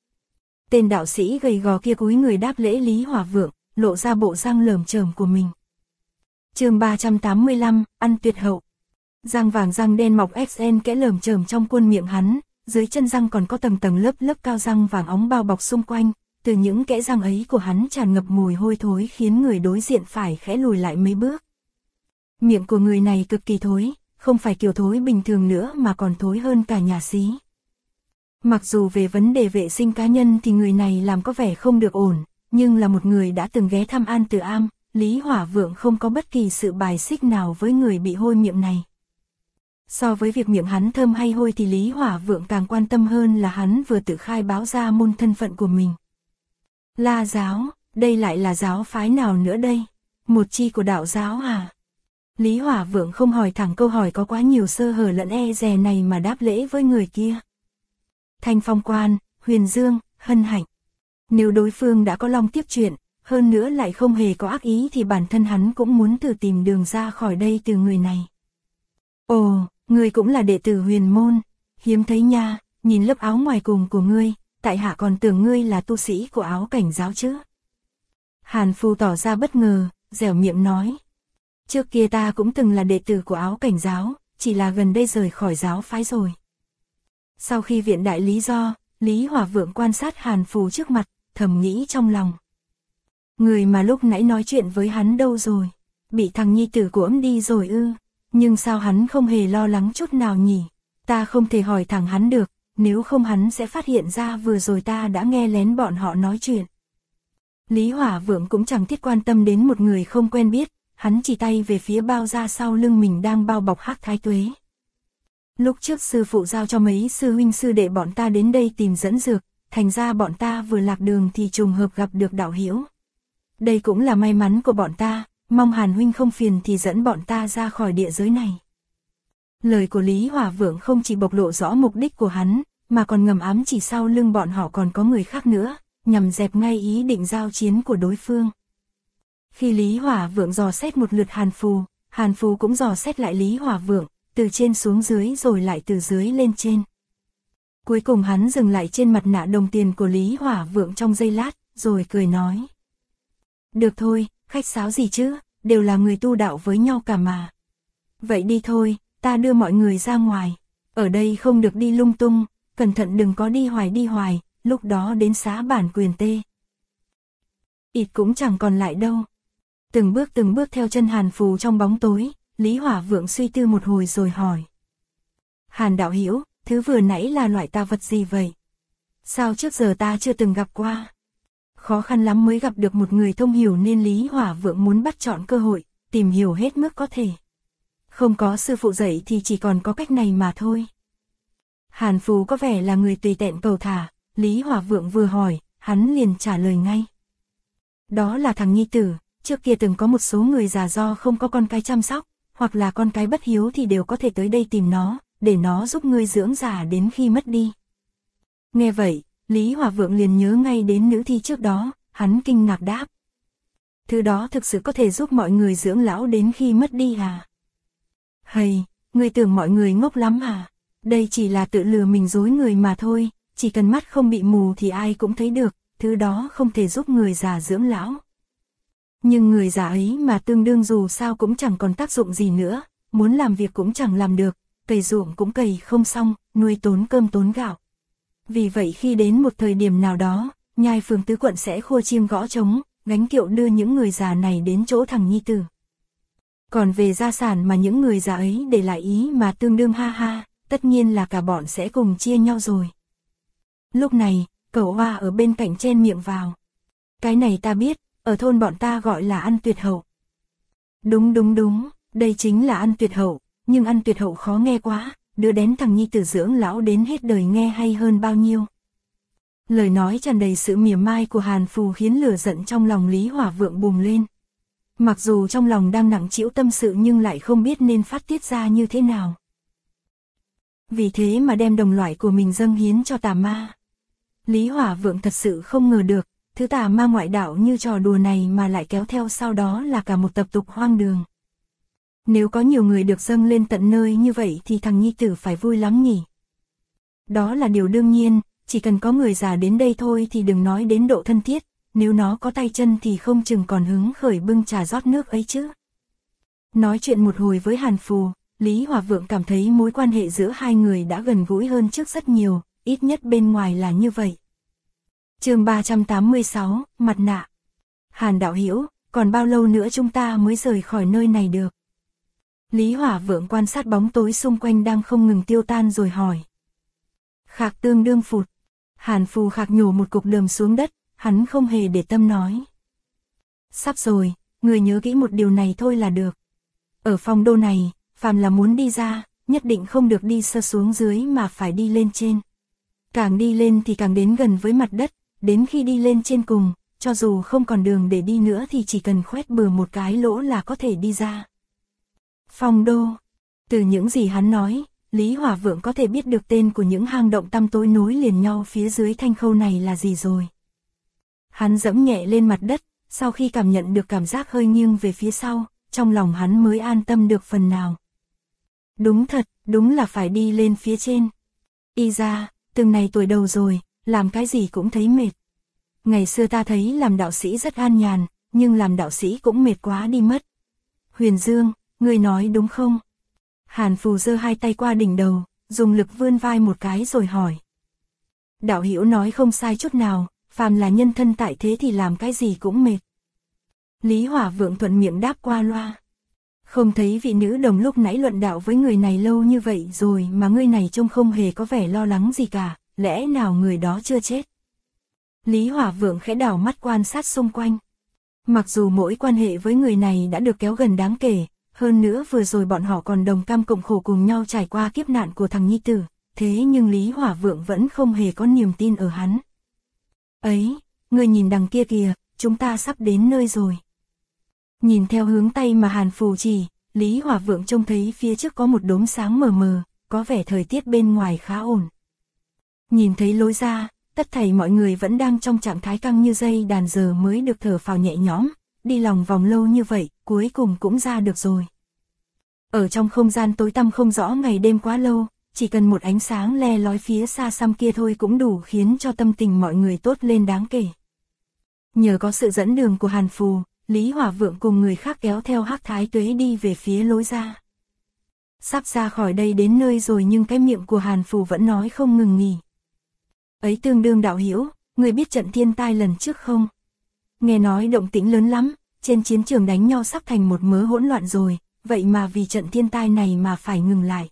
Tên đạo sĩ gầy gò kia cúi người đáp lễ Lý Hỏa Vượng, lộ ra bộ răng lởm chởm của mình. Chương 385, ăn tuyệt hậu. Răng vàng răng đen mọc XN kẽ lởm chởm trong khuôn miệng hắn, dưới chân răng còn có tầng tầng lớp cao răng vàng óng bao bọc xung quanh, từ những kẽ răng ấy của hắn tràn ngập mùi hôi thối khiến người đối diện phải khẽ lùi lại mấy bước. Miệng của người này cực kỳ thối, không phải kiểu thối bình thường nữa mà còn thối hơn cả nhà xí. Mặc dù về vấn đề vệ sinh cá nhân thì người này làm có vẻ không được ổn, nhưng là một người đã từng ghé thăm An Tử Am, Lý Hỏa Vượng không có bất kỳ sự bài xích nào với người bị hôi miệng này. So với việc miệng hắn thơm hay hôi thì Lý Hỏa Vượng càng quan tâm hơn là hắn vừa tự khai báo ra môn thân phận của mình. La giáo, Đây lại là giáo phái nào nữa đây? Một chi của đạo giáo à? Lý Hỏa Vượng không hỏi thẳng câu hỏi có quá nhiều sơ hở lẫn e dè này mà đáp lễ với người kia. Thanh Phong Quan, Huyền Dương, Hân Hạnh. Nếu đối phương đã có lòng tiếp chuyện, hơn nữa lại không hề có ác ý thì bản thân hắn cũng muốn thử tìm đường ra khỏi đây từ người này. Ồ, ngươi cũng là đệ tử Huyền môn, hiếm thấy nha, nhìn lớp áo ngoài cùng của ngươi, tại hạ còn tưởng ngươi là tu sĩ của Áo Cảnh giáo chứ. Hàn Phù tỏ ra bất ngờ, dẻo miệng nói. Trước kia ta cũng từng là đệ tử của Áo Cảnh giáo, chỉ là gần đây rời khỏi giáo phái rồi. Sau khi viện đại lý do, Lý Hỏa Vượng quan sát Hàn Phù trước mặt, thầm nghĩ trong lòng. Người mà lúc nãy nói chuyện với hắn đâu rồi? Bị thằng nhi tử của đi rồi ư? Nhưng sao hắn không hề lo lắng chút nào nhỉ? Ta không thể hỏi thẳng hắn được, nếu không hắn sẽ phát hiện ra vừa rồi ta đã nghe lén bọn họ nói chuyện. Lý Hỏa Vượng cũng chẳng thiết quan tâm đến một người không quen biết, hắn chỉ tay về phía bao da sau lưng mình đang bao bọc Hắc Thái Tuế. Lúc trước sư phụ giao cho mấy sư huynh sư đệ bọn ta đến đây tìm dẫn dược, thành ra bọn ta vừa lạc đường thì trùng hợp gặp được đạo hữu. Đây cũng là may mắn của bọn ta, mong Hàn huynh không phiền thì dẫn bọn ta ra khỏi địa giới này. Lời của Lý Hỏa Vượng không chỉ bộc lộ rõ mục đích của hắn, mà còn ngầm ám chỉ sau lưng bọn họ còn có người khác nữa, nhằm dẹp ngay ý định giao chiến của đối phương. Khi Lý Hỏa Vượng dò xét một lượt Hàn Phù cũng dò xét lại Lý Hỏa Vượng, từ trên xuống dưới rồi lại từ dưới lên trên. Cuối cùng hắn dừng lại trên mặt nạ đồng tiền của Lý Hỏa Vượng trong giây lát, rồi cười nói. Được thôi, khách sáo gì chứ, đều là người tu đạo với nhau cả mà. Vậy đi thôi, ta đưa mọi người ra ngoài, ở đây không được đi lung tung, cẩn thận đừng có đi hoài, lúc đó đến xá bản quyền tê. Ít cũng chẳng còn lại đâu. Từng bước theo chân Hàn Phù trong bóng tối, Lý Hỏa Vượng suy tư một hồi rồi hỏi. Hàn đạo hữu, thứ vừa nãy là loại tà vật gì vậy? Sao trước giờ ta chưa từng gặp qua? Khó khăn lắm mới gặp được một người thông hiểu nên Lý Hỏa Vượng muốn bắt chọn cơ hội, tìm hiểu hết mức có thể. Không có sư phụ dạy thì chỉ còn có cách này mà thôi. Hàn Phù có vẻ là người tùy tiện cầu thả, Lý Hỏa Vượng vừa hỏi, hắn liền trả lời ngay. Đó là thằng nhi tử, trước kia từng có một số người già do không có con cái chăm sóc, hoặc là con cái bất hiếu thì đều có thể tới đây tìm nó, để nó giúp ngươi dưỡng già đến khi mất đi. Nghe vậy, Lý Hỏa Vượng liền nhớ ngay đến nữ thi trước đó, hắn kinh ngạc đáp. Thứ đó thực sự có thể giúp mọi người dưỡng lão đến khi mất đi à? Hầy, ngươi tưởng mọi người ngốc lắm à? Đây chỉ là tự lừa mình dối người mà thôi, chỉ cần mắt không bị mù thì ai cũng thấy được, thứ đó không thể giúp người già dưỡng lão. Nhưng người già ấy mà tương đương dù sao cũng chẳng còn tác dụng gì nữa, muốn làm việc cũng chẳng làm được, cày ruộng cũng cày không xong, nuôi tốn cơm tốn gạo. Vì vậy khi đến một thời điểm nào đó, nhai phường tứ quận sẽ khua chiêng gõ trống, gánh kiệu đưa những người già này đến chỗ thằng nhi tử. Còn về gia sản mà những người già ấy để lại ý mà tương đương ha, tất nhiên là cả bọn sẽ cùng chia nhau rồi. Lúc này, cậu Hoa ở bên cạnh chen miệng vào. Cái này ta biết, ở thôn bọn ta gọi là ăn tuyệt hậu. Đúng, đây chính là ăn tuyệt hậu, nhưng ăn tuyệt hậu khó nghe quá, đưa đến thằng nhi tử dưỡng lão đến hết đời nghe hay hơn bao nhiêu. Lời nói tràn đầy sự mỉa mai của Hàn Phù khiến lửa giận trong lòng Lý Hỏa Vượng bùng lên. Mặc dù trong lòng đang nặng trĩu tâm sự nhưng lại không biết nên phát tiết ra như thế nào. Vì thế mà đem đồng loại của mình dâng hiến cho tà ma. Lý Hỏa Vượng thật sự không ngờ được, thứ tà ma ngoại đạo như trò đùa này mà lại kéo theo sau đó là cả một tập tục hoang đường. Nếu có nhiều người được dâng lên tận nơi như vậy thì thằng nhi tử phải vui lắm nhỉ. Đó là điều đương nhiên, chỉ cần có người già đến đây thôi thì đừng nói đến độ thân thiết, nếu nó có tay chân thì không chừng còn hứng khởi bưng trà rót nước ấy chứ. Nói chuyện một hồi với Hàn Phù, Lý Hỏa Vượng cảm thấy mối quan hệ giữa hai người đã gần gũi hơn trước rất nhiều, ít nhất bên ngoài là như vậy. Chương 386, mặt nạ. Hàn đạo hữu, còn bao lâu nữa chúng ta mới rời khỏi nơi này được? Lý Hỏa Vượng quan sát bóng tối xung quanh đang không ngừng tiêu tan rồi hỏi. Khạc tương đương phụt. Hàn Phù khạc nhổ một cục đờm xuống đất, hắn không hề để tâm nói. Sắp rồi, người nhớ kỹ một điều này thôi là được. Ở phong đô này, phàm là muốn đi ra, nhất định không được đi sơ xuống dưới mà phải đi lên trên. Càng đi lên thì càng đến gần với mặt đất, đến khi đi lên trên cùng, cho dù không còn đường để đi nữa thì chỉ cần khoét bừa một cái lỗ là có thể đi ra. Phong đô. Từ những gì hắn nói, Lý Hỏa Vượng có thể biết được tên của những hang động tăm tối nối liền nhau phía dưới thanh khâu này là gì rồi. Hắn dẫm nhẹ lên mặt đất, sau khi cảm nhận được cảm giác hơi nghiêng về phía sau, trong lòng hắn mới an tâm được phần nào. Đúng thật, đúng là phải đi lên phía trên. Y ra, từng này tuổi đầu rồi, làm cái gì cũng thấy mệt. Ngày xưa ta thấy làm đạo sĩ rất an nhàn, nhưng làm đạo sĩ cũng mệt quá đi mất. Huyền Dương, ngươi nói đúng không? Hàn Phù giơ hai tay qua đỉnh đầu, dùng lực vươn vai một cái rồi hỏi. Đạo hữu nói không sai chút nào, phàm là nhân thân tại thế thì làm cái gì cũng mệt. Lý Hỏa Vượng thuận miệng đáp qua loa. Không thấy vị nữ đồng lúc nãy luận đạo với người này lâu như vậy rồi mà người này trông không hề có vẻ lo lắng gì cả, lẽ nào người đó chưa chết? Lý Hỏa Vượng khẽ đảo mắt quan sát xung quanh. Mặc dù mỗi quan hệ với người này đã được kéo gần đáng kể, hơn nữa vừa rồi bọn họ còn đồng cam cộng khổ cùng nhau trải qua kiếp nạn của thằng nhi tử, thế nhưng Lý Hỏa Vượng vẫn không hề có niềm tin ở hắn. Ấy, người nhìn đằng kia kìa, chúng ta sắp đến nơi rồi. Nhìn theo hướng tay mà Hàn Phù chỉ, Lý Hỏa Vượng trông thấy phía trước có một đốm sáng mờ mờ, có vẻ thời tiết bên ngoài khá ổn. Nhìn thấy lối ra, tất thảy mọi người vẫn đang trong trạng thái căng như dây đàn giờ mới được thở phào nhẹ nhõm, đi lòng vòng lâu như vậy, cuối cùng cũng ra được rồi. Ở trong không gian tối tăm không rõ ngày đêm quá lâu, chỉ cần một ánh sáng le lói phía xa xăm kia thôi cũng đủ khiến cho tâm tình mọi người tốt lên đáng kể. Nhờ có sự dẫn đường của Hàn Phù, Lý Hỏa Vượng cùng người khác kéo theo Hắc Thái Tuế đi về phía lối ra. Sắp ra khỏi đây đến nơi rồi nhưng cái miệng của Hàn Phù vẫn nói không ngừng nghỉ. Ấy tương đương đạo hữu, người biết trận thiên tai lần trước không? Nghe nói động tĩnh lớn lắm, trên chiến trường đánh nhau sắp thành một mớ hỗn loạn rồi, vậy mà vì trận thiên tai này mà phải ngừng lại.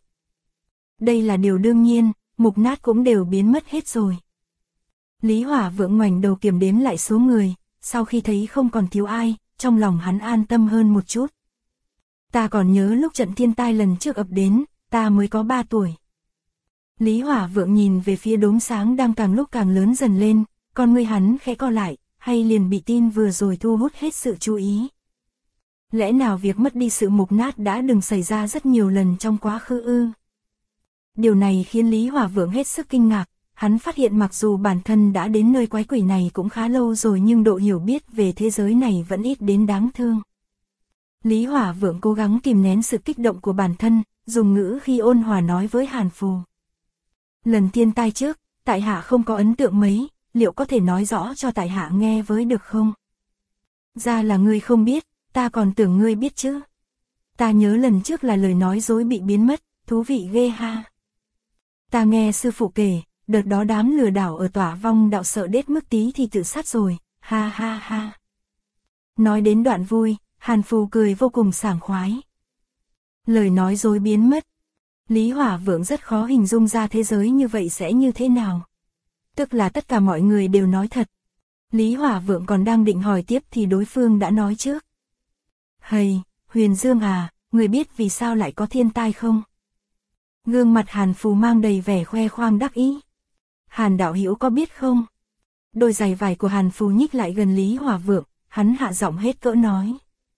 Đây là điều đương nhiên, mục nát cũng đều biến mất hết rồi. Lý Hỏa Vượng ngoảnh đầu kiểm đếm lại số người, sau khi thấy không còn thiếu ai, trong lòng hắn an tâm hơn một chút. Ta còn nhớ lúc trận thiên tai lần trước ập đến, ta mới có 3 tuổi. Lý Hỏa Vượng nhìn về phía đốm sáng đang càng lúc càng lớn dần lên, con ngươi hắn khẽ co lại, hay liền bị tin vừa rồi thu hút hết sự chú ý. Lẽ nào việc mất đi sự mục nát đã từng xảy ra rất nhiều lần trong quá khứ ư? Điều này khiến Lý Hỏa Vượng hết sức kinh ngạc, hắn phát hiện mặc dù bản thân đã đến nơi quái quỷ này cũng khá lâu rồi nhưng độ hiểu biết về thế giới này vẫn ít đến đáng thương. Lý Hỏa Vượng cố gắng kìm nén sự kích động của bản thân, dùng ngữ khi ôn hòa nói với Hàn Phù. Lần thiên tai trước, tại hạ không có ấn tượng mấy, liệu có thể nói rõ cho tại hạ nghe với được không? Ra là ngươi không biết, ta còn tưởng ngươi biết chứ. Ta nhớ lần trước là lời nói dối bị biến mất, thú vị ghê ha. Ta nghe sư phụ kể, đợt đó đám lừa đảo ở Tỏa Vong đạo sợ đết mức tí thì tự sát rồi, ha ha ha. Nói đến đoạn vui, Hàn Phù cười vô cùng sảng khoái. Lời nói dối biến mất. Lý Hỏa Vượng rất khó hình dung ra thế giới như vậy sẽ như thế nào. Tức là tất cả mọi người đều nói thật. Lý Hỏa Vượng còn đang định hỏi tiếp thì đối phương đã nói trước. Hầy, Huyền Dương à, người biết vì sao lại có thiên tai không? Gương mặt Hàn Phù mang đầy vẻ khoe khoang đắc ý. Hàn đạo hữu có biết không? Đôi giày vải của Hàn Phù nhích lại gần Lý Hỏa Vượng, hắn hạ giọng hết cỡ nói.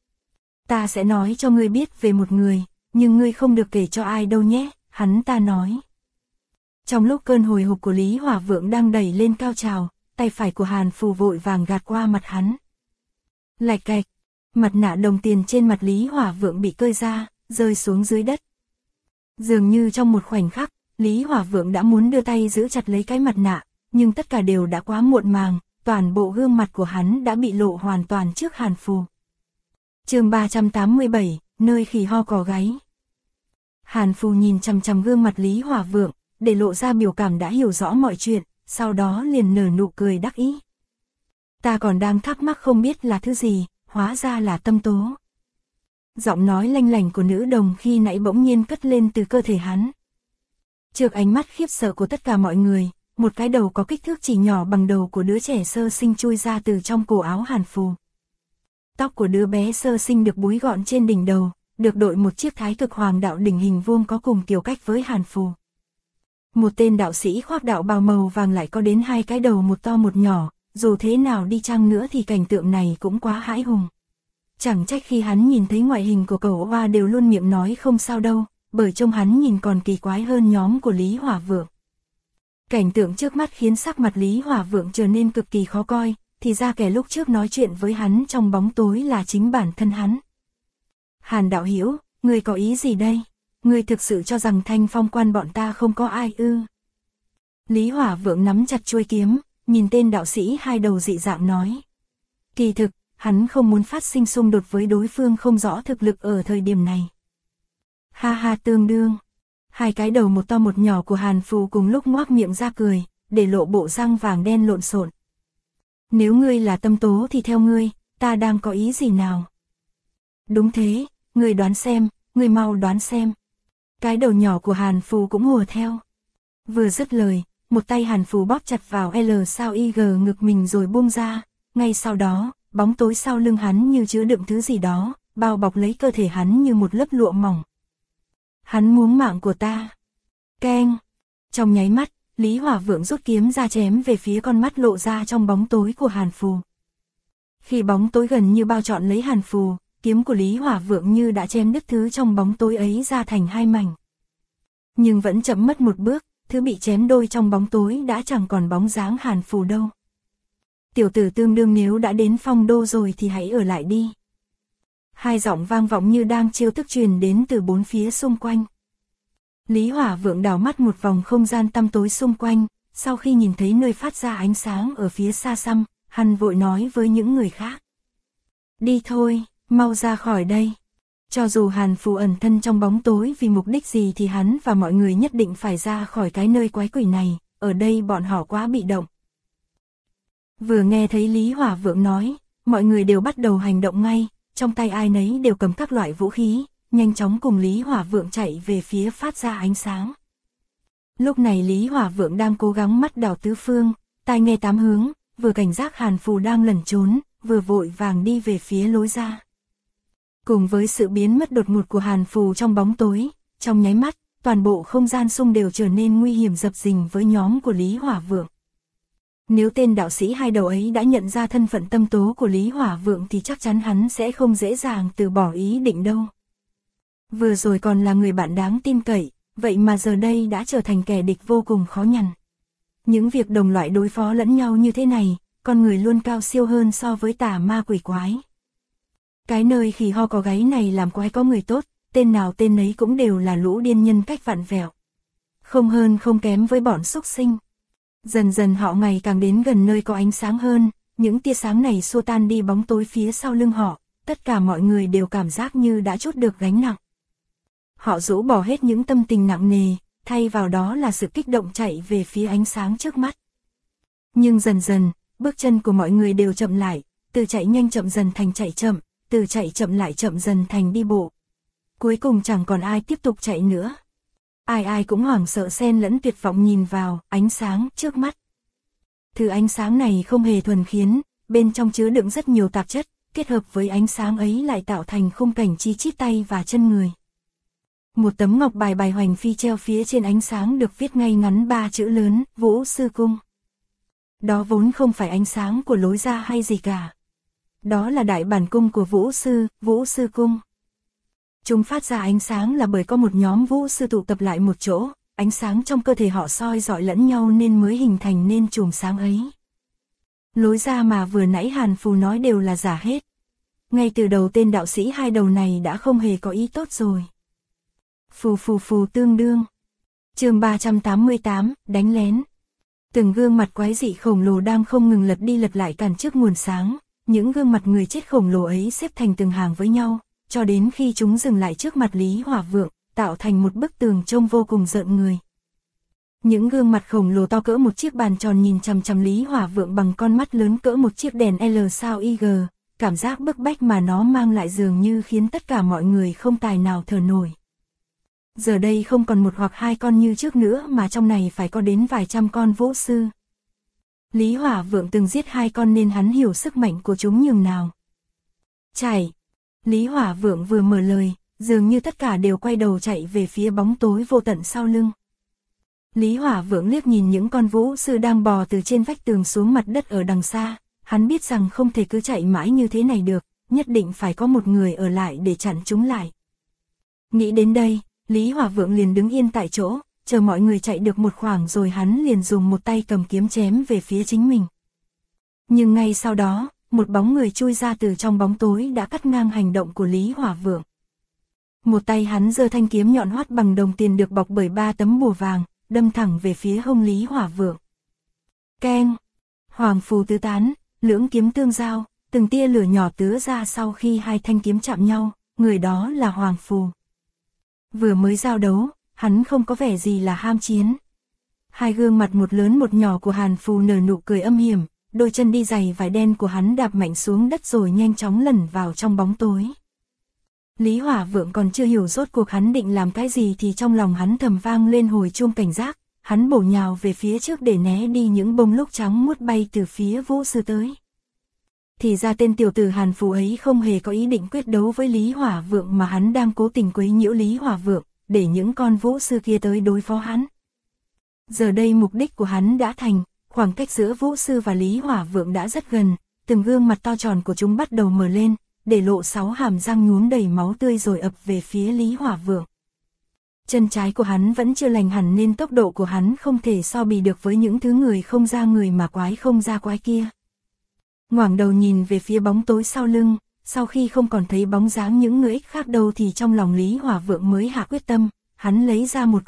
Ta sẽ nói cho ngươi biết về một người, nhưng ngươi không được kể cho ai đâu nhé, hắn ta nói. Trong lúc cơn hồi hộp của Lý Hỏa Vượng đang đẩy lên cao trào, tay phải của Hàn Phù vội vàng gạt qua mặt hắn. Lạch cạch, mặt nạ đồng tiền trên mặt Lý Hỏa Vượng bị cơi ra, rơi xuống dưới đất. Dường như trong một khoảnh khắc, Lý Hỏa Vượng đã muốn đưa tay giữ chặt lấy cái mặt nạ, nhưng tất cả đều đã quá muộn màng, toàn bộ gương mặt của hắn đã bị lộ hoàn toàn trước Hàn Phù. Chương 387, nơi khỉ ho cò gáy. Hàn Phù nhìn chằm chằm gương mặt Lý Hỏa Vượng, để lộ ra biểu cảm đã hiểu rõ mọi chuyện, sau đó liền nở nụ cười đắc ý. Ta còn đang thắc mắc không biết là thứ gì, hóa ra là tâm tố. Giọng nói lanh lảnh của nữ đồng khi nãy bỗng nhiên cất lên từ cơ thể hắn. Trước ánh mắt khiếp sợ của tất cả mọi người, một cái đầu có kích thước chỉ nhỏ bằng đầu của đứa trẻ sơ sinh chui ra từ trong cổ áo Hàn Phù. Tóc của đứa bé sơ sinh được búi gọn trên đỉnh đầu, được đội một chiếc thái cực hoàng đạo đỉnh hình vuông có cùng kiểu cách với Hàn Phù. Một tên đạo sĩ khoác đạo bào màu vàng lại có đến 2 cái đầu một to một nhỏ, dù thế nào đi chăng nữa thì cảnh tượng này cũng quá hãi hùng. Chẳng trách khi hắn nhìn thấy ngoại hình của cẩu oa đều luôn miệng nói không sao đâu, bởi trông hắn nhìn còn kỳ quái hơn nhóm của Lý Hỏa Vượng. Cảnh tượng trước mắt khiến sắc mặt Lý Hỏa Vượng trở nên cực kỳ khó coi, thì ra kẻ lúc trước nói chuyện với hắn trong bóng tối là chính bản thân hắn. Hàn đạo hữu, ngươi có ý gì đây? Ngươi thực sự cho rằng Thanh Phong quan bọn ta không có ai ư? Lý Hỏa Vượng nắm chặt chuôi kiếm, nhìn tên đạo sĩ hai đầu dị dạng nói. Kỳ thực, hắn không muốn phát sinh xung đột với đối phương không rõ thực lực ở thời điểm này. Ha ha, tương đương. Hai cái đầu một to một nhỏ của Hàn Phù cùng lúc ngoác miệng ra cười, để lộ bộ răng vàng đen lộn xộn. Nếu ngươi là Tâm Tố thì theo ngươi, ta đang có ý gì nào? Đúng thế, ngươi đoán xem, ngươi mau đoán xem. Cái đầu nhỏ của Hàn Phù cũng hùa theo. Vừa dứt lời, một tay Hàn Phù bóp chặt vào L sao IG ngực mình rồi buông ra, ngay sau đó, bóng tối sau lưng hắn như chứa đựng thứ gì đó, bao bọc lấy cơ thể hắn như một lớp lụa mỏng. Hắn muốn mạng của ta. Keng. Trong nháy mắt, Lý Hỏa Vượng rút kiếm ra chém về phía con mắt lộ ra trong bóng tối của Hàn Phù. Khi bóng tối gần như bao trọn lấy Hàn Phù, kiếm của Lý Hỏa Vượng như đã chém đứt thứ trong bóng tối ấy ra thành hai mảnh. Nhưng vẫn chậm mất một bước, thứ bị chém đôi trong bóng tối đã chẳng còn bóng dáng Hàn Phù đâu. Tiểu tử tương đương, nếu đã đến Phong Đô rồi thì hãy ở lại đi. Hai giọng vang vọng như đang trêu tức truyền đến từ bốn phía xung quanh. Lý Hỏa Vượng đảo mắt một vòng không gian tăm tối xung quanh, sau khi nhìn thấy nơi phát ra ánh sáng ở phía xa xăm, hắn vội nói với những người khác. Đi thôi, mau ra khỏi đây. Cho dù Hàn Phù ẩn thân trong bóng tối vì mục đích gì thì hắn và mọi người nhất định phải ra khỏi cái nơi quái quỷ này, ở đây bọn họ quá bị động. Vừa nghe thấy Lý Hỏa Vượng nói, mọi người đều bắt đầu hành động ngay, trong tay ai nấy đều cầm các loại vũ khí, nhanh chóng cùng Lý Hỏa Vượng chạy về phía phát ra ánh sáng. Lúc này Lý Hỏa Vượng đang cố gắng mắt đảo tứ phương, tai nghe tám hướng, vừa cảnh giác Hàn Phù đang lẩn trốn, vừa vội vàng đi về phía lối ra. Cùng với sự biến mất đột ngột của Hàn Phù trong bóng tối, trong nháy mắt, toàn bộ không gian xung đều trở nên nguy hiểm dập dình với nhóm của Lý Hỏa Vượng. Nếu tên đạo sĩ hai đầu ấy đã nhận ra thân phận Tâm Tố của Lý Hỏa Vượng thì chắc chắn hắn sẽ không dễ dàng từ bỏ ý định đâu. Vừa rồi còn là người bạn đáng tin cậy, vậy mà giờ đây đã trở thành kẻ địch vô cùng khó nhằn. Những việc đồng loại đối phó lẫn nhau như thế này, con người luôn cao siêu hơn so với tà ma quỷ quái. Cái nơi khỉ ho có gáy này làm quái có người tốt, tên nào tên nấy cũng đều là lũ điên nhân cách vặn vẹo. Không hơn không kém với bọn súc sinh. Dần dần họ ngày càng đến gần nơi có ánh sáng hơn, những tia sáng này xua tan đi bóng tối phía sau lưng họ, tất cả mọi người đều cảm giác như đã trút được gánh nặng. Họ rũ bỏ hết những tâm tình nặng nề, thay vào đó là sự kích động chạy về phía ánh sáng trước mắt. Nhưng dần dần, bước chân của mọi người đều chậm lại, từ chạy nhanh chậm dần thành chạy chậm, từ chạy chậm lại chậm dần thành đi bộ. Cuối cùng chẳng còn ai tiếp tục chạy nữa. Ai ai cũng hoảng sợ xen lẫn tuyệt vọng nhìn vào ánh sáng trước mắt. Thứ ánh sáng này không hề thuần khiết, bên trong chứa đựng rất nhiều tạp chất, kết hợp với ánh sáng ấy lại tạo thành khung cảnh chi chít tay và chân người. Một tấm ngọc bài bài hoành phi treo phía trên ánh sáng được viết ngay ngắn 3 chữ lớn, Vũ Sư Cung. Đó vốn không phải ánh sáng của lối ra hay gì cả. Đó là đại bản cung của Vũ Sư Cung. Chúng phát ra ánh sáng là bởi có một nhóm vũ sư tụ tập lại một chỗ, ánh sáng trong cơ thể họ soi dọi lẫn nhau nên mới hình thành nên chùm sáng ấy. Lối ra mà vừa nãy Hàn Phù nói đều là giả hết. Ngay từ đầu tên đạo sĩ hai đầu này đã không hề có ý tốt rồi. Phù tương đương. Chương 388, đánh lén. Từng gương mặt quái dị khổng lồ đang không ngừng lật đi lật lại cản trước nguồn sáng, những gương mặt người chết khổng lồ ấy xếp thành từng hàng với nhau, cho đến khi chúng dừng lại trước mặt Lý Hỏa Vượng, tạo thành một bức tường trông vô cùng rợn người. Những gương mặt khổng lồ to cỡ một chiếc bàn tròn nhìn chằm chằm Lý Hỏa Vượng bằng con mắt lớn cỡ một chiếc đèn L sao IG, cảm giác bức bách mà nó mang lại dường như khiến tất cả mọi người không tài nào thở nổi. Giờ đây không còn một hoặc hai con như trước nữa mà trong này phải có đến vài trăm con vũ sư. Lý Hỏa Vượng từng giết 2 con nên hắn hiểu sức mạnh của chúng nhường nào. Chạy! Lý Hỏa Vượng vừa mở lời, dường như tất cả đều quay đầu chạy về phía bóng tối vô tận sau lưng. Lý Hỏa Vượng liếc nhìn những con vũ sư đang bò từ trên vách tường xuống mặt đất ở đằng xa, hắn biết rằng không thể cứ chạy mãi như thế này được, nhất định phải có một người ở lại để chặn chúng lại. Nghĩ đến đây, Lý Hỏa Vượng liền đứng yên tại chỗ, chờ mọi người chạy được một khoảng rồi hắn liền dùng một tay cầm kiếm chém về phía chính mình. Nhưng ngay sau đó, một bóng người chui ra từ trong bóng tối đã cắt ngang hành động của Lý Hỏa Vượng. Một tay hắn giơ thanh kiếm nhọn hoắt bằng đồng tiền được bọc bởi 3 tấm bùa vàng, đâm thẳng về phía hông Lý Hỏa Vượng. Keng! Hoàng phù tứ tán, lưỡng kiếm tương giao, từng tia lửa nhỏ tứa ra sau khi hai thanh kiếm chạm nhau, người đó là Hoàng Phù. Vừa mới giao đấu, hắn không có vẻ gì là ham chiến. Hai gương mặt một lớn một nhỏ của Hàn Phù nở nụ cười âm hiểm, đôi chân đi giày vải đen của hắn đạp mạnh xuống đất rồi nhanh chóng lẩn vào trong bóng tối. Lý Hỏa Vượng còn chưa hiểu rốt cuộc hắn định làm cái gì thì trong lòng hắn thầm vang lên hồi chuông cảnh giác, hắn bổ nhào về phía trước để né đi những bông lốc trắng muốt bay từ phía vũ sư tới. Thì ra tên tiểu tử Hàn Phù ấy không hề có ý định quyết đấu với Lý Hỏa Vượng mà hắn đang cố tình quấy nhiễu Lý Hỏa Vượng, để những con vũ sư kia tới đối phó hắn. Giờ đây mục đích của hắn đã thành, khoảng cách giữa vũ sư và Lý Hỏa Vượng đã rất gần, từng gương mặt to tròn của chúng bắt đầu mở lên, để lộ 6 hàm răng nhuốm đầy máu tươi rồi ập về phía Lý Hỏa Vượng. Chân trái của hắn vẫn chưa lành hẳn nên tốc độ của hắn không thể so bì được với những thứ người không ra người mà quái không ra quái kia. Ngoảnh đầu nhìn về phía bóng tối sau lưng, sau khi không còn thấy bóng dáng những người ích khác đâu thì trong lòng Lý Hỏa Vượng mới hạ quyết tâm, hắn lấy ra một